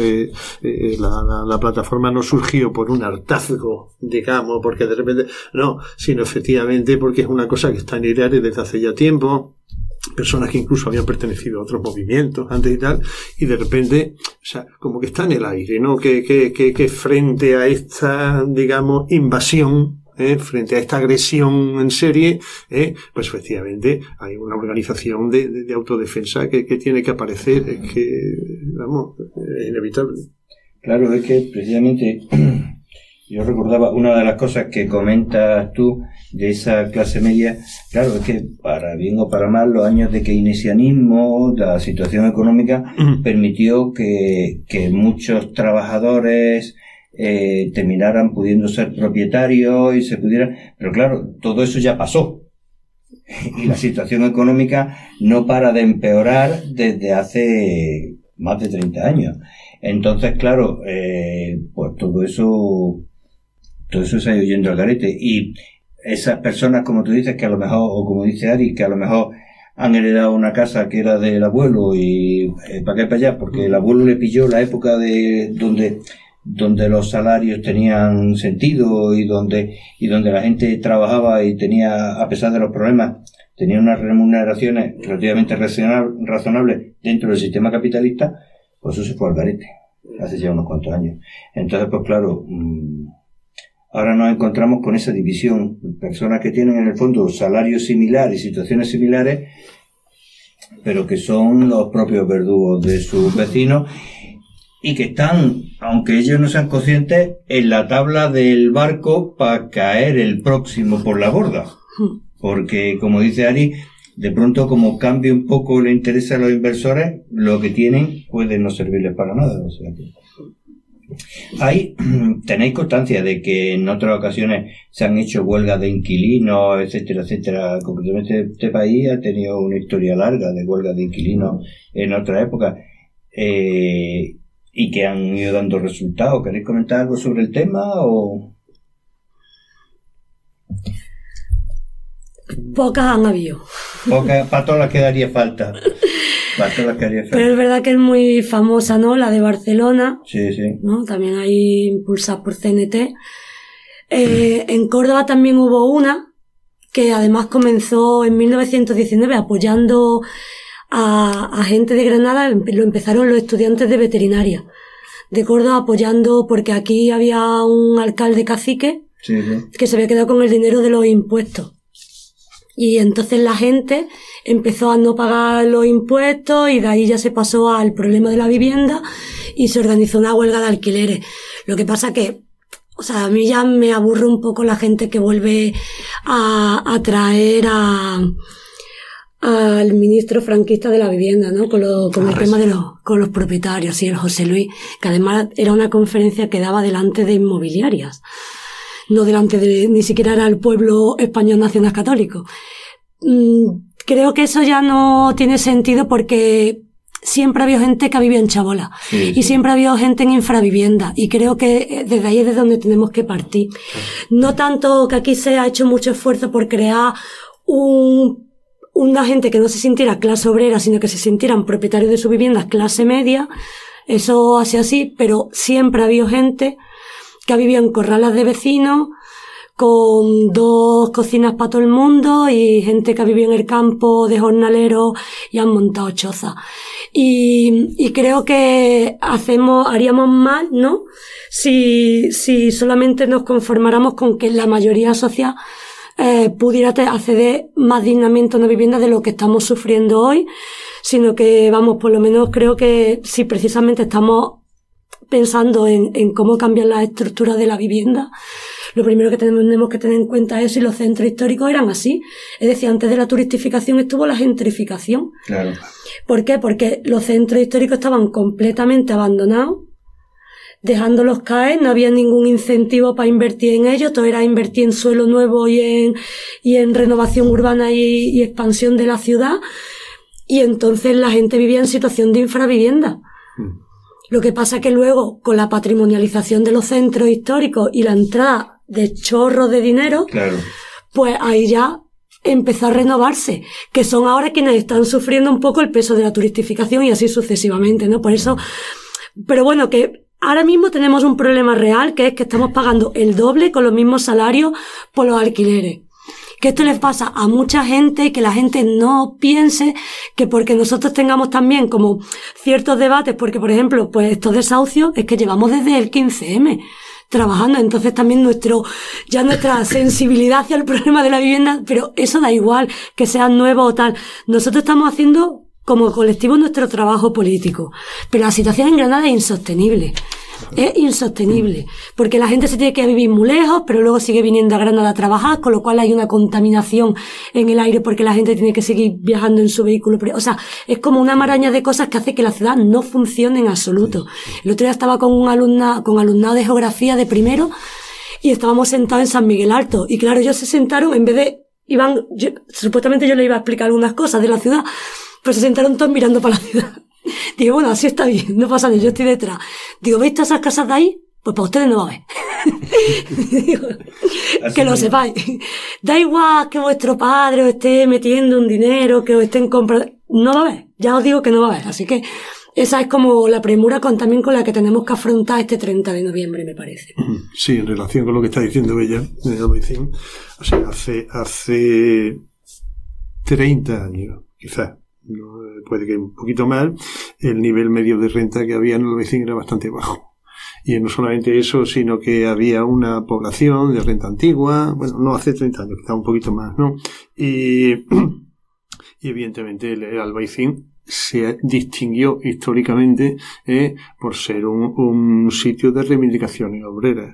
S4: la plataforma no surgió por un hartazgo, digamos, porque de repente, no, sino efectivamente porque es una cosa que está en el aire desde hace ya tiempo, personas que incluso habían pertenecido a otros movimientos antes y tal, y de repente, o sea, como que está en el aire, ¿no? Que frente a esta, digamos, invasión, frente a esta agresión en serie, pues efectivamente hay una organización de autodefensa que tiene que aparecer, es que, vamos, es inevitable.
S2: Claro, es que precisamente yo recordaba una de las cosas que comentas tú de esa clase media. Claro, es que para bien o para mal, los años de keynesianismo, la situación económica permitió que muchos trabajadores terminaran pudiendo ser propietarios y se pudieran, pero claro, todo eso ya pasó y la situación económica no para de empeorar desde hace más de 30 años. Entonces, claro, pues todo eso se ha ido yendo al garete, y esas personas, como tú dices, que a lo mejor, o como dice Ari, que a lo mejor han heredado una casa que era del abuelo y para acá y para allá, porque el abuelo le pilló la época de donde los salarios tenían sentido y donde la gente trabajaba y tenía, a pesar de los problemas, tenía unas remuneraciones relativamente razonables dentro del sistema capitalista, pues eso se fue al garete hace ya unos cuantos años. Entonces, pues claro, ahora nos encontramos con esa división, personas que tienen en el fondo salarios similares y situaciones similares, pero que son los propios verdugos de sus vecinos, y que están, aunque ellos no sean conscientes, en la tabla del barco para caer el próximo por la borda. Porque, como dice Ari, de pronto, como cambia un poco le interesa a los inversores, lo que tienen puede no servirles para nada. O sea que ahí tenéis constancia de que en otras ocasiones se han hecho huelgas de inquilinos, etcétera, etcétera. Concretamente, este país ha tenido una historia larga de huelgas de inquilinos en otra época. Y que han ido dando resultados. ¿Queréis comentar algo sobre el tema o...?
S3: Pocas han habido.
S2: Pocas, para todas las que daría falta.
S3: Pero es verdad que es muy famosa, ¿no? La de Barcelona.
S2: Sí, sí.
S3: ¿No? También hay impulsada por CNT. En Córdoba también hubo una que además comenzó en 1919 apoyando a gente de Granada. Lo empezaron los estudiantes de veterinaria de Córdoba apoyando, porque aquí había un alcalde cacique que se había quedado con el dinero de los impuestos, y entonces la gente empezó a no pagar los impuestos y de ahí ya se pasó al problema de la vivienda y se organizó una huelga de alquileres. Lo que pasa que, o sea, a mí ya me aburre un poco la gente que vuelve a traer al ministro franquista de la vivienda, ¿no? Con el tema con los propietarios, y el José Luis, que además era una conferencia que daba delante de inmobiliarias, no delante ni siquiera era el pueblo español nacional católico. Creo que eso ya no tiene sentido, porque siempre ha habido gente que ha vivido en chabola, y siempre ha habido gente en infravivienda, y creo que desde ahí es de donde tenemos que partir. No tanto que aquí se ha hecho mucho esfuerzo por crear una gente que no se sintiera clase obrera, sino que se sintieran propietarios de sus viviendas clase media. Eso hace así, pero siempre ha habido gente que ha vivido en corralas de vecinos, con 2 cocinas para todo el mundo, y gente que ha vivido en el campo de jornaleros y han montado chozas. Y creo que haríamos mal, ¿no? Si solamente nos conformáramos con que la mayoría social pudiera acceder más dignamente a una vivienda de lo que estamos sufriendo hoy, sino que, vamos, por lo menos creo que si precisamente estamos pensando en cómo cambiar la estructura de la vivienda, lo primero que tenemos que tener en cuenta es si los centros históricos eran así. Es decir, antes de la turistificación estuvo la gentrificación.
S2: Claro.
S3: ¿Por qué? Porque los centros históricos estaban completamente abandonados, dejándolos caer, no había ningún incentivo para invertir en ellos, todo era invertir en suelo nuevo y en renovación urbana y expansión de la ciudad, y entonces la gente vivía en situación de infravivienda. Lo que pasa es que luego, con la patrimonialización de los centros históricos y la entrada de chorros de dinero,
S2: Claro.
S3: pues ahí ya empezó a renovarse, que son ahora quienes están sufriendo un poco el peso de la turistificación y así sucesivamente, ¿no? Por eso, pero bueno, que ahora mismo tenemos un problema real, que es que estamos pagando el doble con los mismos salarios por los alquileres. Que esto les pasa a mucha gente y que la gente no piense que porque nosotros tengamos también como ciertos debates, porque por ejemplo, pues estos desahucios es que llevamos desde el 15M trabajando, entonces también nuestra sensibilidad hacia el problema de la vivienda, pero eso da igual, que sean nuevos o tal. Nosotros estamos haciendo como colectivo nuestro trabajo político, pero la situación en Granada es insostenible. Es insostenible, porque la gente se tiene que vivir muy lejos, pero luego sigue viniendo a Granada a trabajar, con lo cual hay una contaminación en el aire porque la gente tiene que seguir viajando en su vehículo. O sea, es como una maraña de cosas que hace que la ciudad no funcione en absoluto. El otro día estaba con alumnado de geografía de primero y estábamos sentados en San Miguel Alto, y claro, ellos se sentaron, en vez de supuestamente yo les iba a explicar algunas cosas de la ciudad, pues se sentaron todos mirando para la ciudad. Digo, bueno, así está bien, no pasa nada, yo estoy detrás. Digo, ¿veis todas esas casas de ahí? Pues para ustedes no va a haber. Digo, que lo sepáis. Da igual que vuestro padre os esté metiendo un dinero, que os estén comprando, no va a haber, ya os digo que no va a haber. Así que esa es como la premura también con la que tenemos que afrontar este 30 de noviembre, me parece.
S4: Sí, en relación con lo que está diciendo ella, Albaicín, o sea, hace 30 años, quizás, no, puede que un poquito más, el nivel medio de renta que había en Albaicín era bastante bajo. Y no solamente eso, sino que había una población de renta antigua, bueno, no hace 30 años, quizá un poquito más, ¿no? Y evidentemente el Albaicín se distinguió históricamente por ser un sitio de reivindicaciones obreras.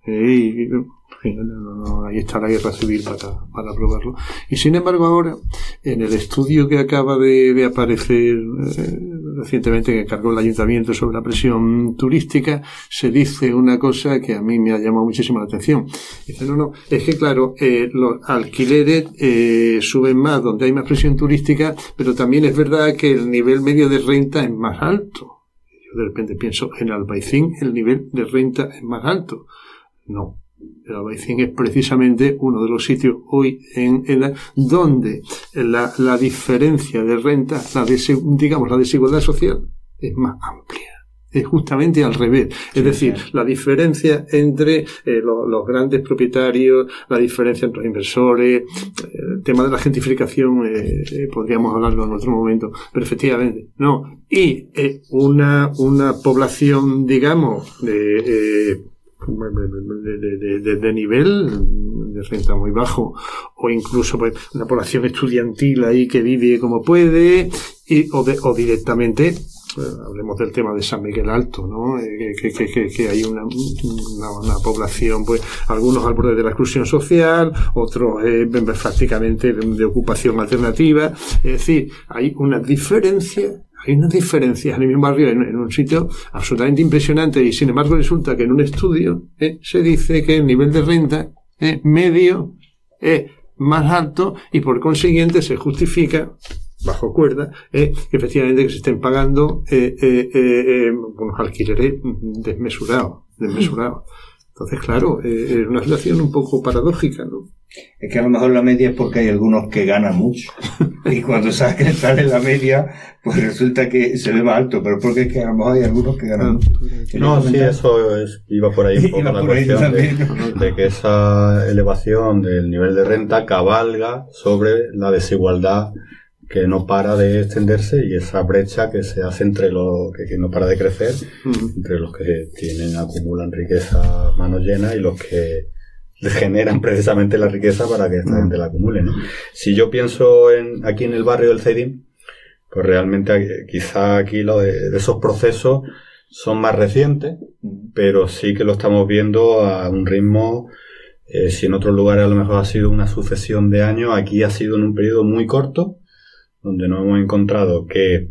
S4: Ahí está la guerra civil para probarlo. Y sin embargo ahora, en el estudio que acaba de aparecer recientemente, que encargó el ayuntamiento sobre la presión turística, se dice una cosa que a mí me ha llamado muchísimo la atención. Dice, es que claro, los alquileres suben más donde hay más presión turística, pero también es verdad que el nivel medio de renta es más alto. Yo de repente pienso, en Albaicín el nivel de renta es más alto. No. El Albaicín es precisamente uno de los sitios hoy donde la diferencia de renta, la desigualdad social es más amplia. Es justamente al revés. Es decir, la diferencia entre los grandes propietarios, la diferencia entre los inversores, el tema de la gentrificación, podríamos hablarlo en otro momento, pero efectivamente, no. Y una población, digamos, de nivel de renta muy bajo, o incluso pues una población estudiantil ahí que vive como puede, o directamente, hablemos del tema de San Miguel Alto, ¿no? Que hay una población, pues algunos al borde de la exclusión social, otros prácticamente de ocupación alternativa. Es decir, hay unas diferencias en el mismo barrio, en un sitio absolutamente impresionante, y sin embargo resulta que en un estudio se dice que el nivel de renta medio es más alto, y por consiguiente se justifica bajo cuerda efectivamente que se estén pagando unos alquileres desmesurados. Entonces, claro, es una situación un poco paradójica, ¿no?
S2: Es que a lo mejor la media es porque hay algunos que ganan mucho. Y cuando sale la media, pues resulta que se ve más alto, pero porque es que a lo mejor hay algunos que ganan mucho.
S6: No, sí, eso iba por ahí un poco la cuestión de que esa elevación del nivel de renta cabalga sobre la desigualdad que no para de extenderse, y esa brecha que se hace entre los que no para de crecer, entre los que acumulan riqueza a manos llenas y los que generan precisamente la riqueza para que esta gente la acumule, ¿no? Si yo pienso aquí en el barrio del Cedín, pues realmente quizá aquí lo de esos procesos son más recientes, pero sí que lo estamos viendo a un ritmo, si en otros lugares a lo mejor ha sido una sucesión de años, aquí ha sido en un periodo muy corto, donde nos hemos encontrado que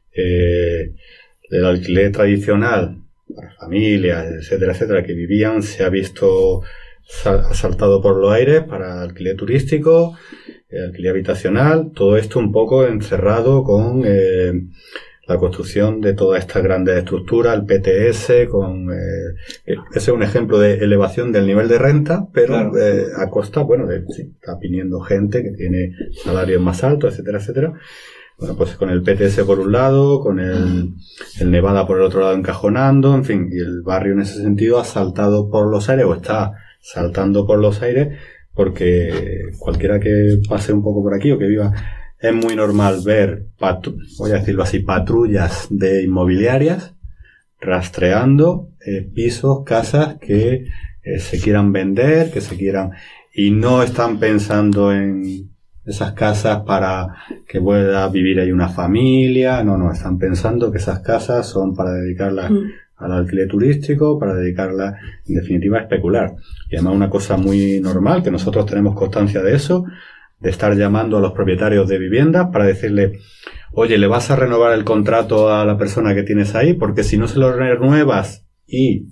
S6: el alquiler tradicional para familias, etcétera, etcétera, que vivían, se ha visto saltado por los aires para alquiler turístico, alquiler habitacional, todo esto un poco encerrado con la construcción de todas estas grandes estructuras, el PTS, ese es un ejemplo de elevación del nivel de renta, pero claro, a costa, bueno, está viniendo gente que tiene salarios más altos, etcétera, etcétera. Bueno, pues con el PTS por un lado, con el Nevada por el otro lado encajonando, en fin, y el barrio en ese sentido ha saltado por los aires, o está saltando por los aires, porque cualquiera que pase un poco por aquí o que viva, es muy normal ver, voy a decirlo así, patrullas de inmobiliarias rastreando pisos, casas que se quieran vender, y no están pensando en esas casas para que pueda vivir ahí una familia, no, están pensando que esas casas son para dedicarlas al alquiler turístico, para dedicarlas en definitiva a especular. Y además una cosa muy normal, que nosotros tenemos constancia de eso, de estar llamando a los propietarios de viviendas para decirle, oye, ¿le vas a renovar el contrato a la persona que tienes ahí? Porque si no se lo renuevas y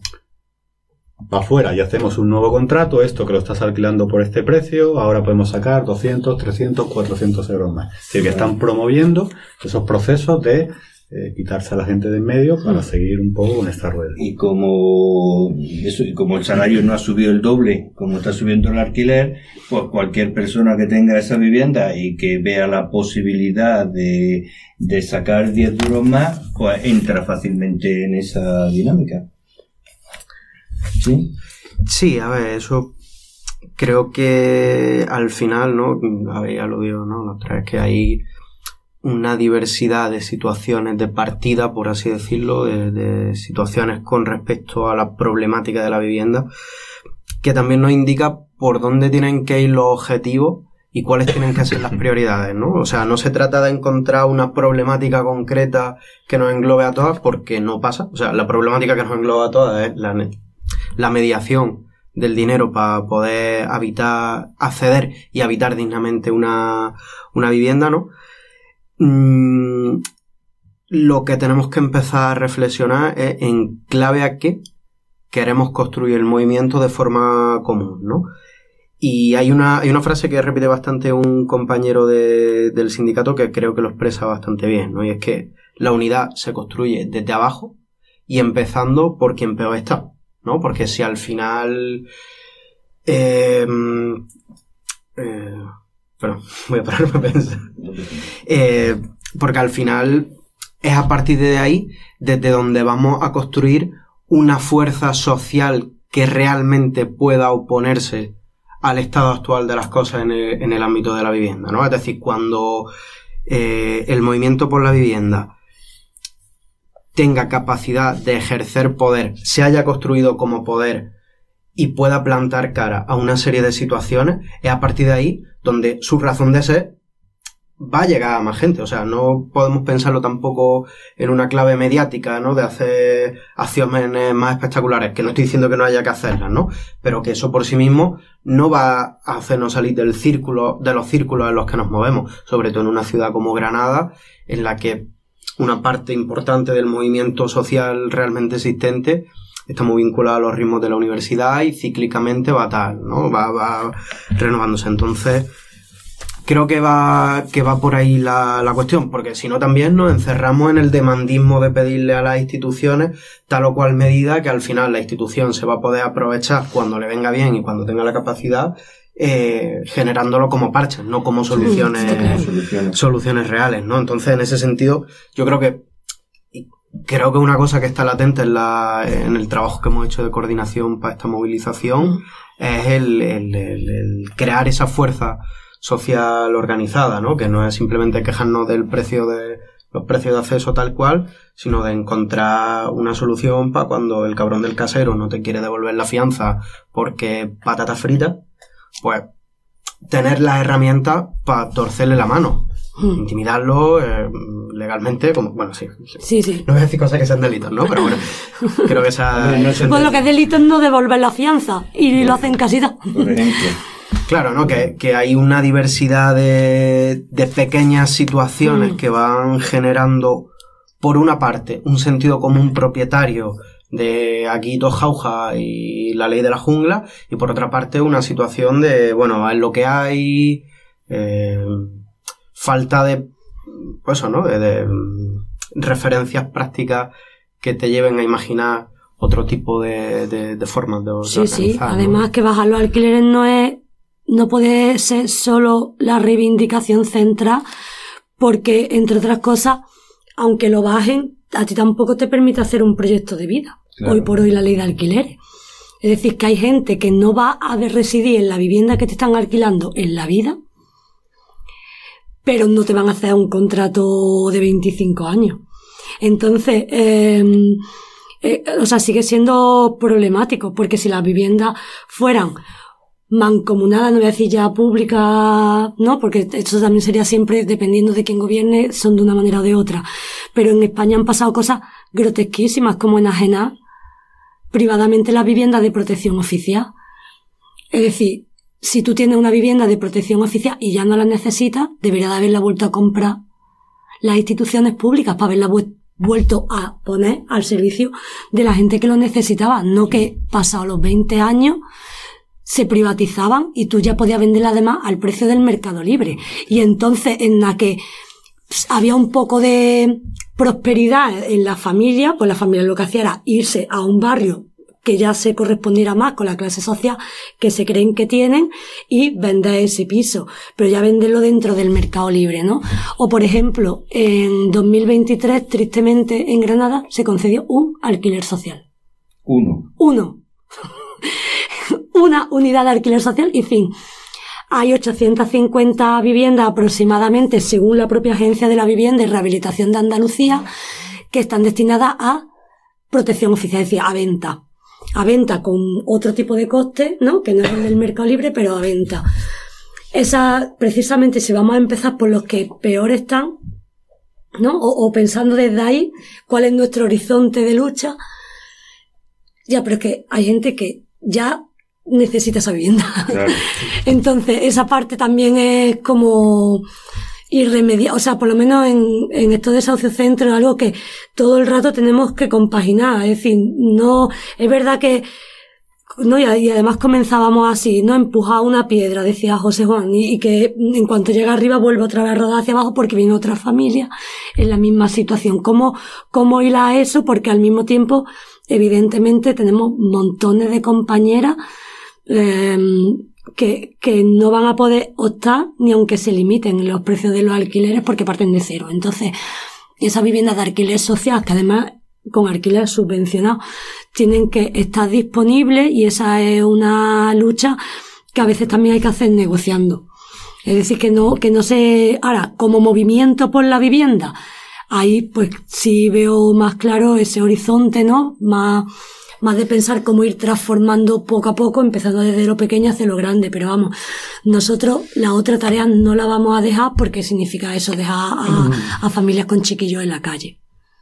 S6: para afuera y hacemos un nuevo contrato, esto que lo estás alquilando por este precio, ahora podemos sacar 200, 300, 400 euros más. Es decir, que están promoviendo esos procesos de quitarse a la gente de en medio para seguir un poco con esta rueda.
S2: Y como el salario no ha subido el doble, como está subiendo el alquiler, pues cualquier persona que tenga esa vivienda y que vea la posibilidad de sacar 10 duros más, pues entra fácilmente en esa dinámica. ¿Sí?
S5: Sí, a ver, eso creo que al final, ¿no? Habéis aludido, ¿no? La otra vez que hay una diversidad de situaciones de partida, por así decirlo, de situaciones con respecto a la problemática de la vivienda, que también nos indica por dónde tienen que ir los objetivos y cuáles tienen que ser las prioridades, ¿no? O sea, no se trata de encontrar una problemática concreta que nos englobe a todas, porque no pasa. O sea, la problemática que nos engloba a todas es la mediación del dinero para poder acceder y habitar dignamente una vivienda, ¿no? Lo que tenemos que empezar a reflexionar es en clave a qué queremos construir el movimiento de forma común, ¿no? Y hay una frase que repite bastante un compañero del sindicato que creo que lo expresa bastante bien, ¿no? Y es que la unidad se construye desde abajo y empezando por quien peor está, ¿no? Porque si al final pero voy a pararme a pensar. Porque al final es a partir de ahí desde donde vamos a construir una fuerza social que realmente pueda oponerse al estado actual de las cosas en el ámbito de la vivienda, ¿no? Es decir, cuando el movimiento por la vivienda tenga capacidad de ejercer poder, se haya construido como poder y pueda plantar cara a una serie de situaciones, es a partir de ahí donde su razón de ser va a llegar a más gente. O sea, no podemos pensarlo tampoco en una clave mediática, ¿no? De hacer acciones más espectaculares, que no estoy diciendo que no haya que hacerlas, ¿no? Pero que eso por sí mismo no va a hacernos salir de los círculos en los que nos movemos, sobre todo en una ciudad como Granada, en la que una parte importante del movimiento social realmente existente está muy vinculado a los ritmos de la universidad y cíclicamente va tal, ¿no? Va renovándose. Entonces, creo que va por ahí la cuestión, porque si no también nos encerramos en el demandismo de pedirle a las instituciones tal o cual medida que al final la institución se va a poder aprovechar cuando le venga bien y cuando tenga la capacidad, generándolo como parches, no como soluciones reales, ¿no? Entonces, en ese sentido, yo creo que una cosa que está latente en el trabajo que hemos hecho de coordinación para esta movilización es el crear esa fuerza social organizada, ¿no? Que no es simplemente quejarnos del precio de los precios de acceso tal cual, sino de encontrar una solución para cuando el cabrón del casero no te quiere devolver la fianza porque patata frita, pues tener las herramientas para torcerle la mano. Intimidarlo legalmente, como, bueno, sí.
S3: Sí.
S5: No voy a decir cosas que sean delitos, ¿no? Pero bueno, creo que esa...
S3: Pues lo que es delito es no devolver la fianza, y lo hacen casi todo.
S2: Por ejemplo.
S5: Claro, ¿no? Que hay una diversidad de pequeñas situaciones que van generando, por una parte, un sentido común propietario de aquí dos jaujas y la ley de la jungla, y por otra parte una situación de, bueno, es lo que hay, falta de, pues eso, ¿no? De referencias prácticas que te lleven a imaginar otro tipo de formas de organizar.
S3: Sí, además, ¿no? Que bajar los alquileres no puede ser solo la reivindicación central, porque, entre otras cosas, aunque lo bajen, a ti tampoco te permite hacer un proyecto de vida. Claro. Hoy por hoy la ley de alquileres. Es decir, que hay gente que no va a residir en la vivienda que te están alquilando en la vida, pero no te van a hacer un contrato de 25 años. Entonces, sigue siendo problemático, porque si las viviendas fueran mancomunadas, no voy a decir ya públicas, ¿no? Porque esto también sería siempre, dependiendo de quién gobierne, son de una manera o de otra. Pero en España han pasado cosas grotesquísimas, como enajenar privadamente la vivienda de protección oficial. Es decir, si tú tienes una vivienda de protección oficial y ya no la necesitas, debería de haberla vuelto a comprar las instituciones públicas para haberla vuelto a poner al servicio de la gente que lo necesitaba. No que pasados los 20 años se privatizaban y tú ya podías venderla además al precio del mercado libre. Y entonces, en la que había un poco de prosperidad en la familia, pues la familia lo que hacía era irse a un barrio que ya se correspondiera más con la clase social que se creen que tienen y vender ese piso, pero ya venderlo dentro del mercado libre, ¿no? O, por ejemplo, en 2023, tristemente, en Granada, se concedió un alquiler social.
S2: Uno.
S3: Una unidad de alquiler social, y fin. Hay 850 viviendas aproximadamente, según la propia Agencia de la Vivienda y Rehabilitación de Andalucía, que están destinadas a protección oficial, es decir, a venta. A venta con otro tipo de coste, ¿no? Que no es el del mercado libre, pero a venta. Esa, precisamente, si vamos a empezar por los que peor están, ¿no? O pensando desde ahí, cuál es nuestro horizonte de lucha. Ya, pero es que hay gente que ya necesita esa vivienda. Claro. Entonces, esa parte también es como irremediable. O sea, por lo menos en estos desahucios centros es algo que todo el rato tenemos que compaginar. Es decir, no, es verdad que, no, y además comenzábamos así, ¿no? Empujar una piedra, decía José Juan, y que en cuanto llega arriba vuelve otra vez a rodar hacia abajo porque viene otra familia en la misma situación. ¿Cómo hilar eso? Porque al mismo tiempo, evidentemente, tenemos montones de compañeras que no van a poder optar ni aunque se limiten los precios de los alquileres porque parten de cero. Entonces, esas viviendas de alquiler social, que además con alquiler subvencionado, tienen que estar disponibles, y esa es una lucha que a veces también hay que hacer negociando. Es decir, que no se... Ahora, como movimiento por la vivienda, ahí pues sí veo más claro ese horizonte, ¿no? Más de pensar cómo ir transformando poco a poco, empezando desde lo pequeño hacia lo grande. Pero vamos, nosotros la otra tarea no la vamos a dejar, porque significa eso, dejar a familias con chiquillos en la calle.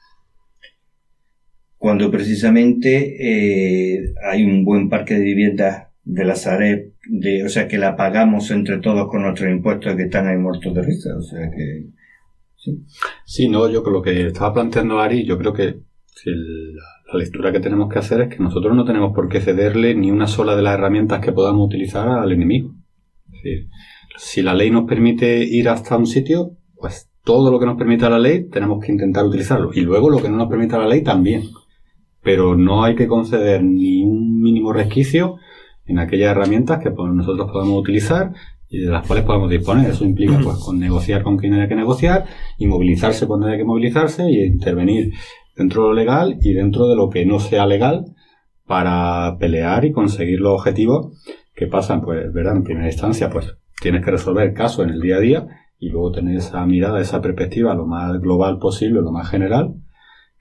S2: Cuando precisamente hay un buen parque de viviendas de la Sareb, o sea, que la pagamos entre todos con nuestros impuestos, que están ahí muertos de risa, o sea que...
S6: Sí, no, yo con lo que estaba planteando Ari, yo creo que la lectura que tenemos que hacer es que nosotros no tenemos por qué cederle ni una sola de las herramientas que podamos utilizar al enemigo. Es decir, si la ley nos permite ir hasta un sitio, pues todo lo que nos permita la ley tenemos que intentar utilizarlo, y luego lo que no nos permita la ley también. Pero no hay que conceder ni un mínimo resquicio en aquellas herramientas que nosotros podemos utilizar y de las cuales podemos disponer. Eso implica pues con negociar con quien haya que negociar, y movilizarse cuando haya que movilizarse, y intervenir dentro de lo legal y dentro de lo que no sea legal, para pelear y conseguir los objetivos que pasan, pues, ¿verdad? En primera instancia, pues tienes que resolver casos en el día a día, y luego tener esa mirada, esa perspectiva lo más global posible, lo más general,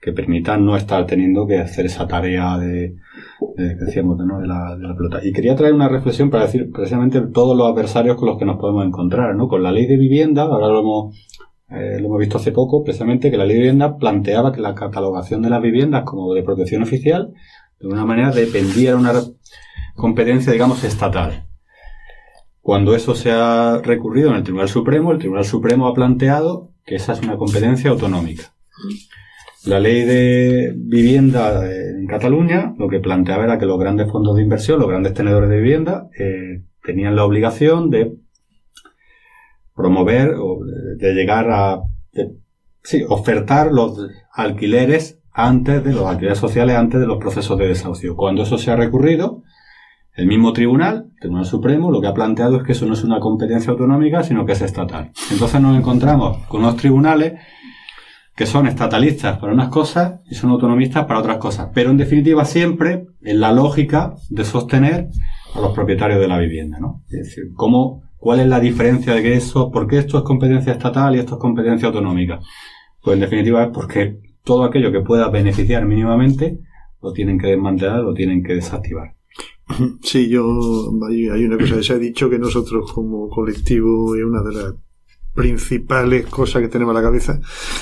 S6: que permitan no estar teniendo que hacer esa tarea que decíamos, ¿no?, de la pelota. Y quería traer una reflexión para decir precisamente todos los adversarios con los que nos podemos encontrar, ¿no? Con la ley de vivienda, ahora lo hemos visto hace poco, precisamente, que la ley de vivienda planteaba que la catalogación de las viviendas como de protección oficial, de alguna manera, dependía de una competencia, digamos, estatal. Cuando eso se ha recurrido en el Tribunal Supremo ha planteado que esa es una competencia autonómica. La ley de vivienda en Cataluña lo que planteaba era que los grandes fondos de inversión, los grandes tenedores de vivienda, tenían la obligación de promover o de llegar a ofertar los alquileres sociales antes de los procesos de desahucio. Cuando eso se ha recurrido, el mismo Tribunal Supremo, lo que ha planteado es que eso no es una competencia autonómica, sino que es estatal. Entonces nos encontramos con unos tribunales que son estatalistas para unas cosas y son autonomistas para otras cosas, pero en definitiva siempre en la lógica de sostener a los propietarios de la vivienda, ¿no? Es decir, ¿cuál es la diferencia de que por qué esto es competencia estatal y esto es competencia autonómica? Pues en definitiva es porque todo aquello que pueda beneficiar mínimamente lo tienen que desmantelar, lo tienen que desactivar.
S4: Sí, hay una cosa que se ha dicho, que nosotros como colectivo es una de las principales cosas que tenemos a la cabeza,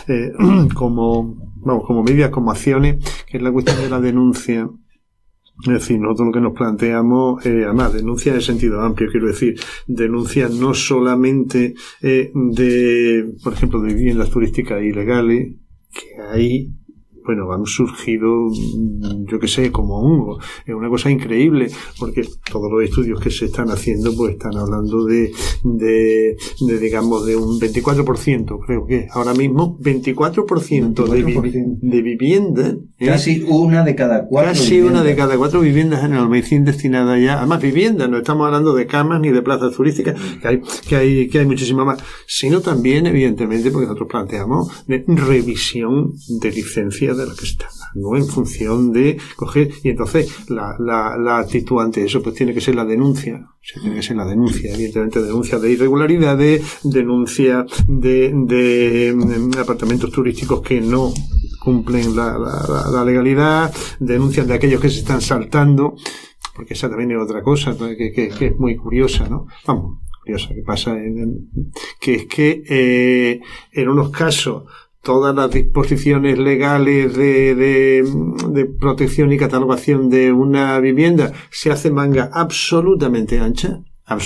S4: como medidas, como acciones, que es la cuestión de la denuncia. Es decir, nosotros lo que nos planteamos, además, denuncia en el sentido amplio, quiero decir, denuncia no solamente por ejemplo, de viviendas turísticas ilegales, que hay, bueno, han surgido, yo que sé, como hongos. Es una cosa increíble, porque todos los estudios que se están haciendo, pues están hablando de digamos, de un 24%, creo que ahora mismo, 24% de viviendas.
S2: Casi una de cada cuatro.
S4: Una de cada cuatro viviendas en el Albaicín destinadas ya. Además, viviendas, no estamos hablando de camas ni de plazas turísticas, que hay muchísimas más, sino también, evidentemente, porque nosotros planteamos de revisión de licencias de la que está, no en función de coger, y entonces la actitud ante eso pues tiene que ser la denuncia, evidentemente, denuncia de irregularidades, denuncia de apartamentos turísticos que no cumplen la legalidad, denuncias de aquellos que se están saltando, porque esa también es otra cosa que es muy curiosa, ¿no? Vamos, curiosa, que pasa que es que en unos casos todas las disposiciones legales de protección y catalogación de una vivienda se hace manga absolutamente ancha,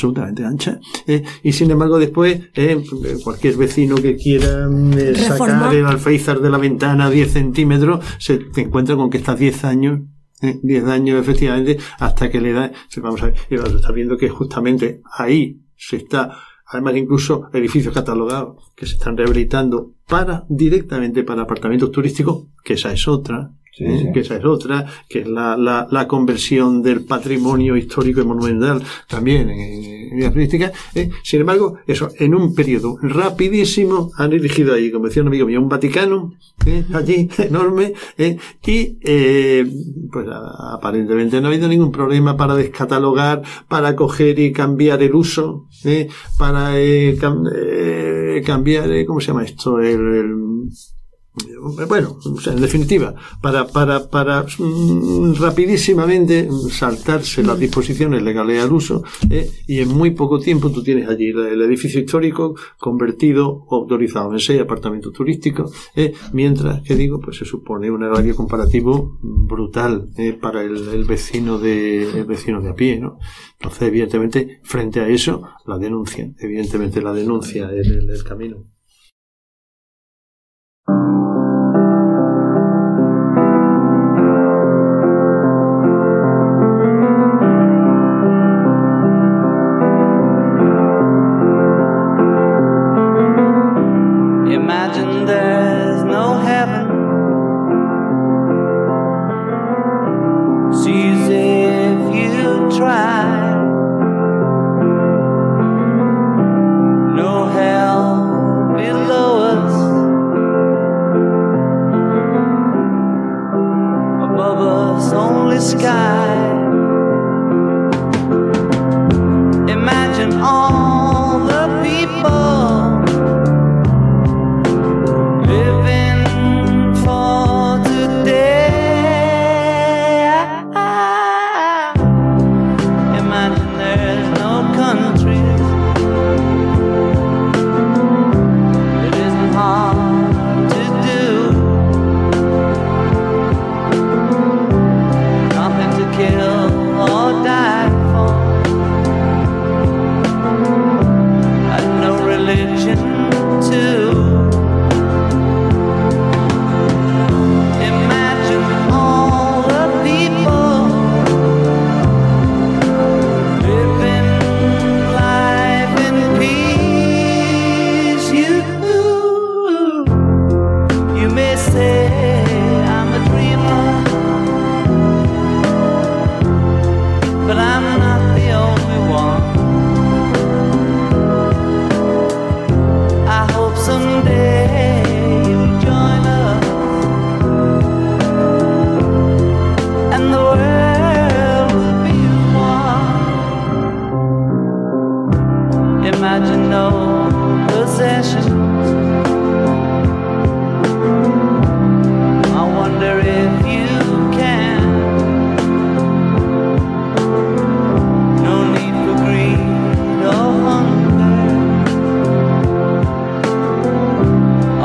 S4: y sin embargo después cualquier vecino que quiera sacar el alféizar de la ventana 10 centímetros se encuentra con que está 10 años efectivamente, hasta que le da, vamos a ver, y lo está viendo que justamente ahí se está. Además, incluso edificios catalogados que se están rehabilitando directamente para apartamentos turísticos, que esa es otra, que es la conversión del patrimonio histórico y monumental también en vías turísticas. Sin embargo, eso, en un periodo rapidísimo, han erigido ahí, como decía un amigo mío, un Vaticano, allí, enorme, y pues aparentemente no ha habido ningún problema para descatalogar, para coger y cambiar el uso, para cambiar, ¿cómo se llama esto? Bueno, o sea, en definitiva, para rapidísimamente saltarse las disposiciones legales al uso, y en muy poco tiempo tú tienes allí el edificio histórico convertido o autorizado en 6 apartamentos turísticos, mientras que pues se supone un agravio comparativo brutal para el vecino de a pie, ¿no? Entonces, evidentemente, frente a eso, la denuncia es el camino.
S10: Imagine there's no heaven. See as if you try. No hell,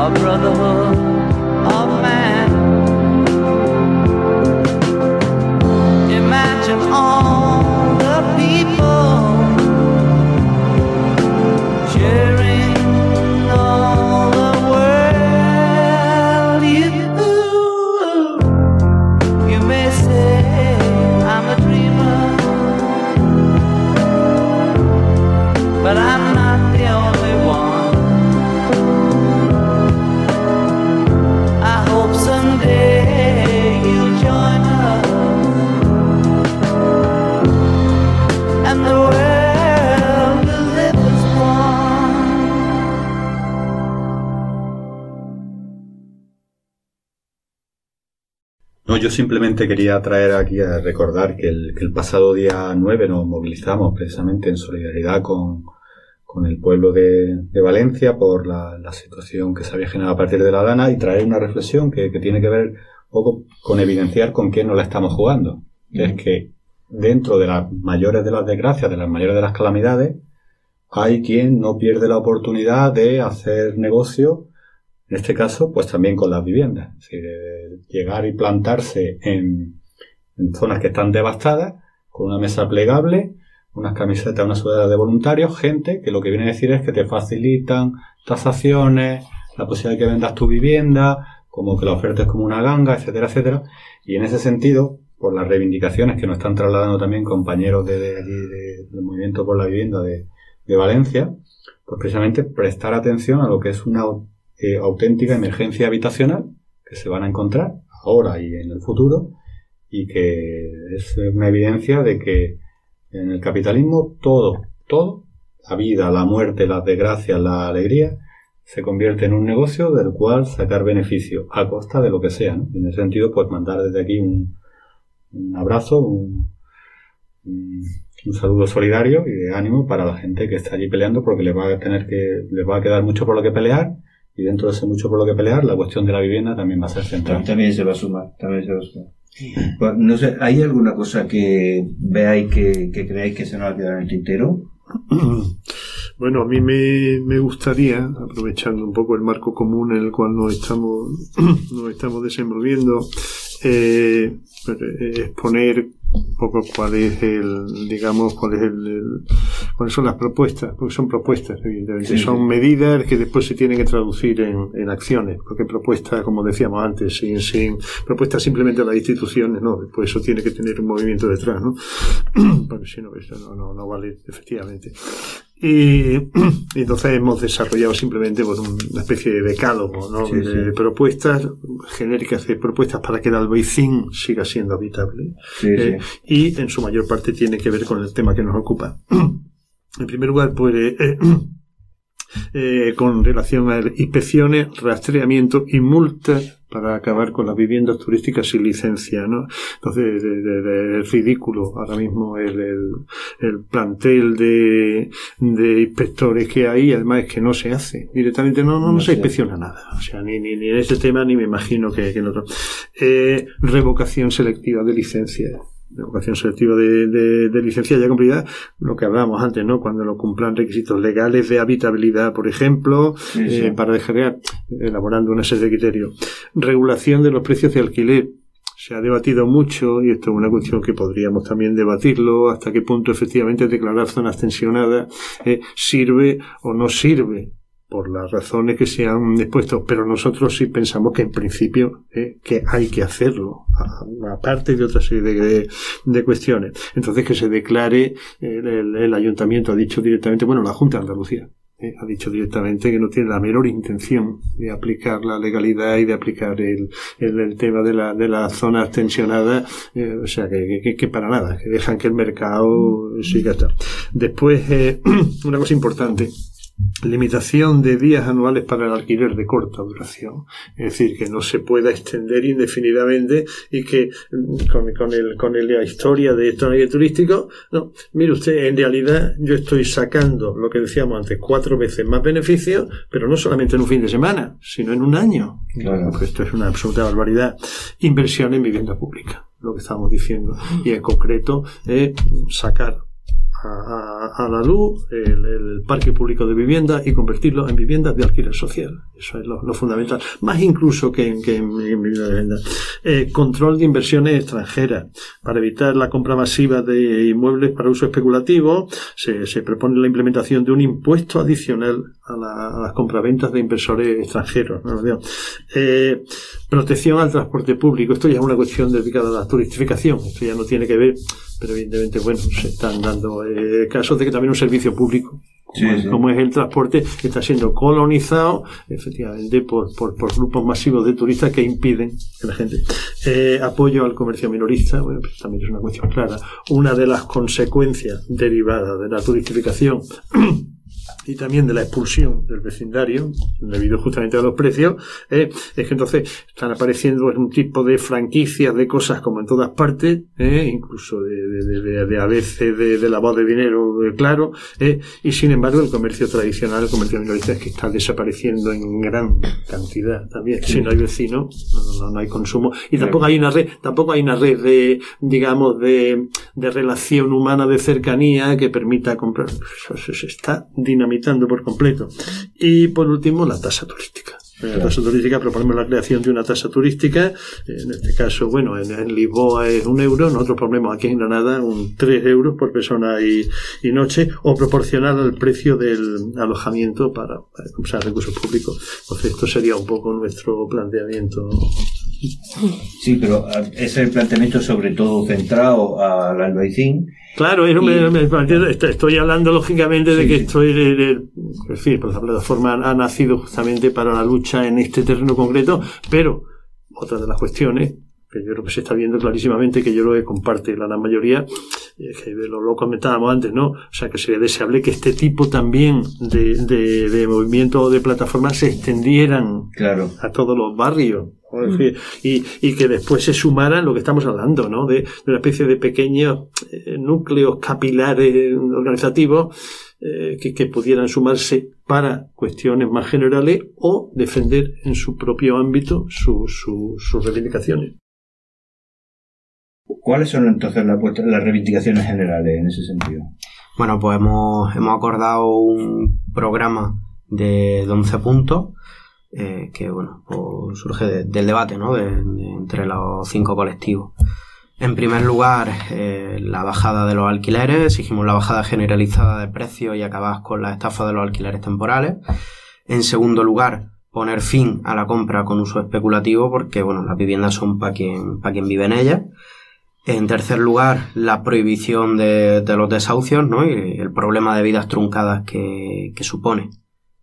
S10: a brotherhood of man. Imagine all the people sharing all the world. You may say I'm a dreamer, but I'm not the only one. I hope someday you'll join us and the world will live as one.
S6: No, yo simplemente quería traer aquí a recordar que el pasado día 9 nos movilizamos precisamente en solidaridad con el pueblo de Valencia por la situación que se había generado a partir de la Dana, y traer una reflexión que tiene que ver un poco con evidenciar con quién nos la estamos jugando. Es que dentro de las mayores de las desgracias, de las mayores de las calamidades, hay quien no pierde la oportunidad de hacer negocio, en este caso, pues también con las viviendas. Es decir, llegar y plantarse en zonas que están devastadas, con una mesa plegable, unas camisetas, una sudadera de voluntarios, gente que lo que viene a decir es que te facilitan tasaciones, la posibilidad de que vendas tu vivienda, como que la ofertes como una ganga, etcétera, etcétera. Y en ese sentido, por las reivindicaciones que nos están trasladando también compañeros de allí del Movimiento por la Vivienda de Valencia, pues precisamente prestar atención a lo que es una auténtica emergencia habitacional que se van a encontrar ahora y en el futuro, y que es una evidencia de que en el capitalismo todo, la vida, la muerte, las desgracias, la alegría, se convierte en un negocio del cual sacar beneficio a costa de lo que sea, ¿no? Y en ese sentido, pues mandar desde aquí un abrazo, un saludo solidario y de ánimo para la gente que está allí peleando, porque les va a quedar mucho por lo que pelear, y dentro de ese mucho por lo que pelear, la cuestión de la vivienda también va a ser central.
S2: También se va a sumar. Pues, no sé, ¿hay alguna cosa que veáis que creáis que se nos ha quedado en el tintero?
S4: Bueno, a mí me gustaría, aprovechando un poco el marco común en el cual nos estamos desenvolviendo, exponer un poco cuáles son las propuestas, porque son propuestas, evidentemente, son medidas que después se tienen que traducir en acciones, porque propuestas, como decíamos antes, sin propuestas simplemente a las instituciones, no, después eso tiene que tener un movimiento detrás, ¿no? Porque si no, eso no vale, efectivamente. Y entonces hemos desarrollado simplemente una especie de decálogo, ¿no? De propuestas genéricas, de propuestas para que el Albaicín siga siendo habitable. Y en su mayor parte tiene que ver con el tema que nos ocupa. En primer lugar, pues con relación a inspecciones, rastreamiento y multas para acabar con las viviendas turísticas sin licencia, ¿no? Entonces, es ridículo ahora mismo el plantel de inspectores que hay, además es que no se hace. Directamente no se inspecciona nada. O sea, ni en ese tema, ni me imagino que en otro. Revocación selectiva de licencias. Revocación selectiva de licencia ya cumplida, lo que hablábamos antes, ¿no? Cuando no cumplan requisitos legales de habitabilidad, por ejemplo, para dejar, elaborando una serie de criterios. Regulación de los precios de alquiler. Se ha debatido mucho, y esto es una cuestión que podríamos también debatirlo, hasta qué punto efectivamente declarar zonas tensionadas sirve o no sirve, por las razones que se han expuesto, pero nosotros sí pensamos que en principio que hay que hacerlo, aparte de otra serie de cuestiones. Entonces, que se declare, el ayuntamiento ha dicho directamente, bueno, la Junta de Andalucía ha dicho directamente que no tiene la menor intención de aplicar la legalidad y de aplicar el tema de las zonas tensionadas, o sea que para nada, que dejan que el mercado siga hasta. Después, una cosa importante: limitación de días anuales para el alquiler de corta duración, es decir, que no se pueda extender indefinidamente, y que con la historia de estos guías turísticos, no, mire usted, en realidad yo estoy sacando lo que decíamos antes, 4 veces más beneficios, pero no solamente en un fin de semana, sino en un año. Claro. Porque esto es una absoluta barbaridad. Inversión en vivienda pública, lo que estábamos diciendo, y en concreto sacar a la luz el parque público de vivienda y convertirlo en viviendas de alquiler social. Eso es lo fundamental. Más incluso que en vivienda. Control de inversiones extranjeras. Para evitar la compra masiva de inmuebles para uso especulativo, se propone la implementación de un impuesto adicional a las compraventas de inversores extranjeros, ¿no? Protección al transporte público. Esto ya es una cuestión dedicada a la turistificación. Esto ya no tiene que ver, pero evidentemente, bueno, se están dando casos de que también un servicio público, como es el transporte, está siendo colonizado efectivamente por grupos masivos de turistas que impiden que la gente. Apoyo al comercio minorista, bueno, pues también es una cuestión clara. Una de las consecuencias derivadas de la turistificación y también de la expulsión del vecindario, debido justamente a los precios, es que entonces están apareciendo un tipo de franquicias de cosas como en todas partes, incluso a veces de lavado de dinero, claro, y sin embargo el comercio tradicional, el comercio minorista, es que está desapareciendo en gran cantidad también. Si no hay vecino, no hay consumo, y tampoco hay una red de, digamos, de relación humana, de cercanía que permita comprar. Eso se está dinamitando por completo. Y por último, la tasa turística. La tasa turística, proponemos la creación de una tasa turística. En este caso, bueno, en Lisboa es 1 euro, nosotros proponemos aquí en Granada 3 euros por persona y noche, o proporcional al precio del alojamiento para usar recursos públicos. Entonces, esto sería un poco nuestro planteamiento.
S2: Sí, pero es el planteamiento sobre todo centrado al albaicín.
S4: Claro, estoy hablando lógicamente de que en fin, pues la plataforma ha nacido justamente para la lucha en este terreno concreto, pero otra de las cuestiones que yo creo que se está viendo clarísimamente, que yo lo comparte la gran mayoría, que lo comentábamos antes, ¿no? O sea, que sería deseable que este tipo también de movimientos o de plataformas se extendieran a todos los barrios. Y que después se sumaran lo que estamos hablando, ¿no? De una especie de pequeños núcleos capilares organizativos que pudieran sumarse para cuestiones más generales o defender en su propio ámbito sus reivindicaciones.
S2: ¿Cuáles son entonces las reivindicaciones generales en ese sentido?
S5: Bueno, pues hemos acordado un programa de 11 puntos que, bueno, pues surge del debate, ¿no? Entre los 5 colectivos. En primer lugar, la bajada de los alquileres. Exigimos la bajada generalizada de precios y acabar con la estafa de los alquileres temporales. En segundo lugar, poner fin a la compra con uso especulativo, porque, bueno, las viviendas son para quien vive en ellas. En tercer lugar, la prohibición de los desahucios, ¿no? Y el problema de vidas truncadas que supone.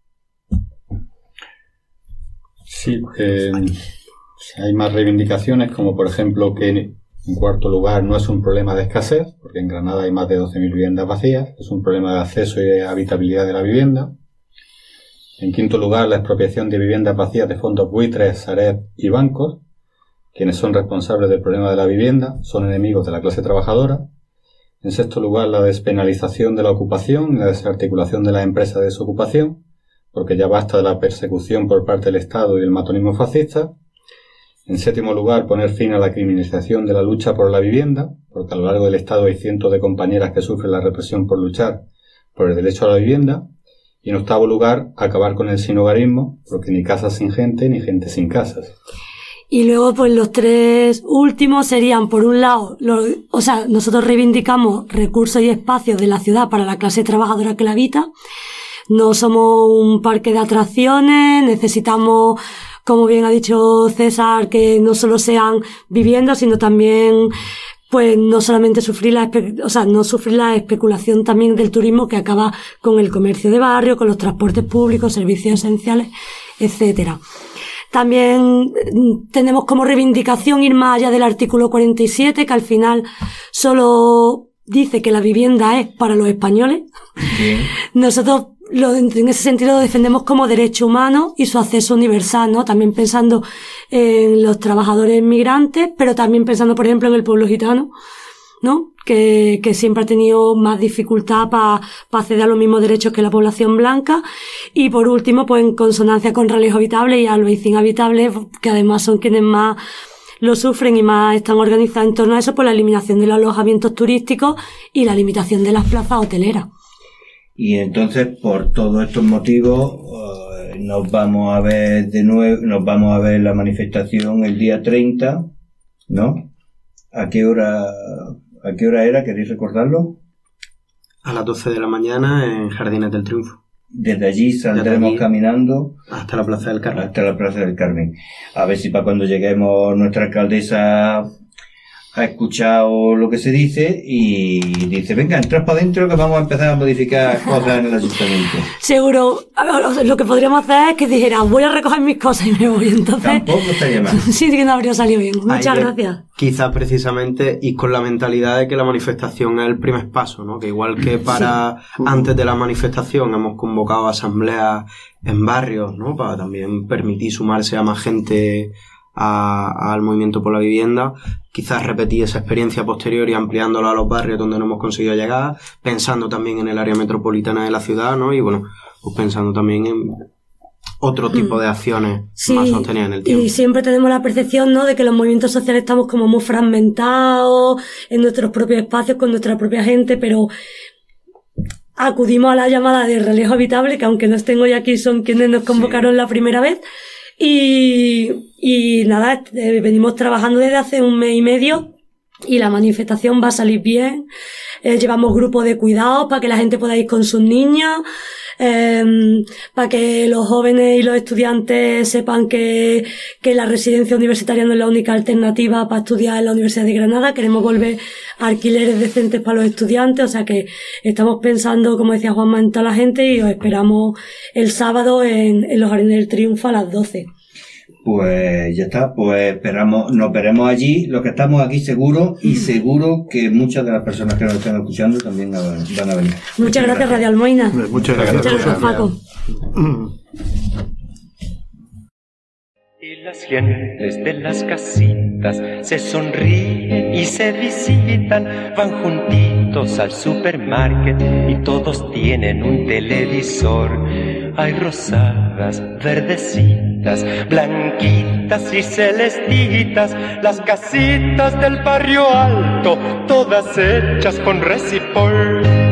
S6: Sí, hay más reivindicaciones, como por ejemplo que en cuarto lugar no es un problema de escasez, porque en Granada hay más de 12.000 viviendas vacías, es un problema de acceso y de habitabilidad de la vivienda. En quinto lugar, la expropiación de viviendas vacías de fondos buitres, Sareb y bancos, quienes son responsables del problema de la vivienda, son enemigos de la clase trabajadora. En sexto lugar, la despenalización de la ocupación y la desarticulación de las empresas de desocupación, porque ya basta de la persecución por parte del Estado y del matonismo fascista. En séptimo lugar, poner fin a la criminalización de la lucha por la vivienda, porque a lo largo del Estado hay cientos de compañeras que sufren la represión por luchar por el derecho a la vivienda. Y en octavo lugar, acabar con el sinhogarismo, porque ni casas sin gente, ni gente sin casas.
S3: Y luego, pues los 3 últimos serían, por un lado, nosotros reivindicamos recursos y espacios de la ciudad para la clase trabajadora que la habita. No somos un parque de atracciones, necesitamos, como bien ha dicho César, que no solo sean viviendas, sino también, pues, no solamente sufrir no sufrir la especulación también del turismo que acaba con el comercio de barrio, con los transportes públicos, servicios esenciales, etcétera. También tenemos como reivindicación ir más allá del artículo 47, que al final solo dice que la vivienda es para los españoles. Bien. Nosotros en ese sentido lo defendemos como derecho humano y su acceso universal, ¿no? También pensando en los trabajadores migrantes, pero también pensando, por ejemplo, en el pueblo gitano, ¿no? Que siempre ha tenido más dificultad para acceder a los mismos derechos que la población blanca. Y por último, pues en consonancia con Ralejo Habitable y Albaicín Habitable, que además son quienes más lo sufren y más están organizadas en torno a eso, por la eliminación de los alojamientos turísticos y la limitación de las plazas hoteleras.
S2: Y entonces, por todos estos motivos, nos vamos a ver de nuevo, nos vamos a ver la manifestación el día 30, ¿no? ¿A qué hora era? ¿Queréis recordarlo?
S5: A las 12 de la mañana en Jardines del Triunfo.
S2: Desde allí saldremos caminando
S5: hasta la Plaza del Carmen.
S2: Hasta la Plaza del Carmen. A ver si para cuando lleguemos nuestra alcaldesa ha escuchado lo que se dice y dice, venga, entrad para adentro que vamos a empezar a modificar cosas en el ayuntamiento.
S3: Seguro, lo que podríamos hacer es que dijera, voy a recoger mis cosas y me voy, entonces...
S2: Tampoco estaría mal.
S3: Sí, que no habría salido bien. Muchas gracias.
S5: Quizás precisamente ir con la mentalidad de que la manifestación es el primer paso, ¿no? Que igual que para antes de la manifestación hemos convocado asambleas en barrios, ¿no? Para también permitir sumarse a más gente al movimiento por la vivienda, quizás repetir esa experiencia posterior y ampliándola a los barrios donde no hemos conseguido llegar, pensando también en el área metropolitana de la ciudad, ¿no? Y bueno, pues pensando también en otro tipo de acciones más sostenidas en el tiempo.
S3: Y siempre tenemos la percepción, ¿no?, de que los movimientos sociales estamos como muy fragmentados en nuestros propios espacios, con nuestra propia gente, pero acudimos a la llamada de Relejo Habitable, que aunque no estén hoy aquí, son quienes nos convocaron la primera vez. Y nada, venimos trabajando desde hace 1 mes y medio y la manifestación va a salir bien. Llevamos grupos de cuidados para que la gente pueda ir con sus niños, para que los jóvenes y los estudiantes sepan que la residencia universitaria no es la única alternativa para estudiar en la Universidad de Granada. Queremos volver a alquileres decentes para los estudiantes, o sea que estamos pensando, como decía Juanma, en toda la gente y os esperamos el sábado en los Jardines del Triunfo a las 12.
S2: Pues ya está, pues nos veremos allí, los que estamos aquí seguro, y seguro que muchas de las personas que nos están escuchando también van a venir.
S3: Muchas gracias, Radio Almoina.
S4: Muchas gracias,
S3: Paco.
S1: Y las gentes de las casitas se sonríen y se visitan, van juntitos al supermarket y todos tienen un televisor. Hay rosadas, verdecitas, blanquitas y celestitas, las casitas del barrio alto, todas hechas con resipol.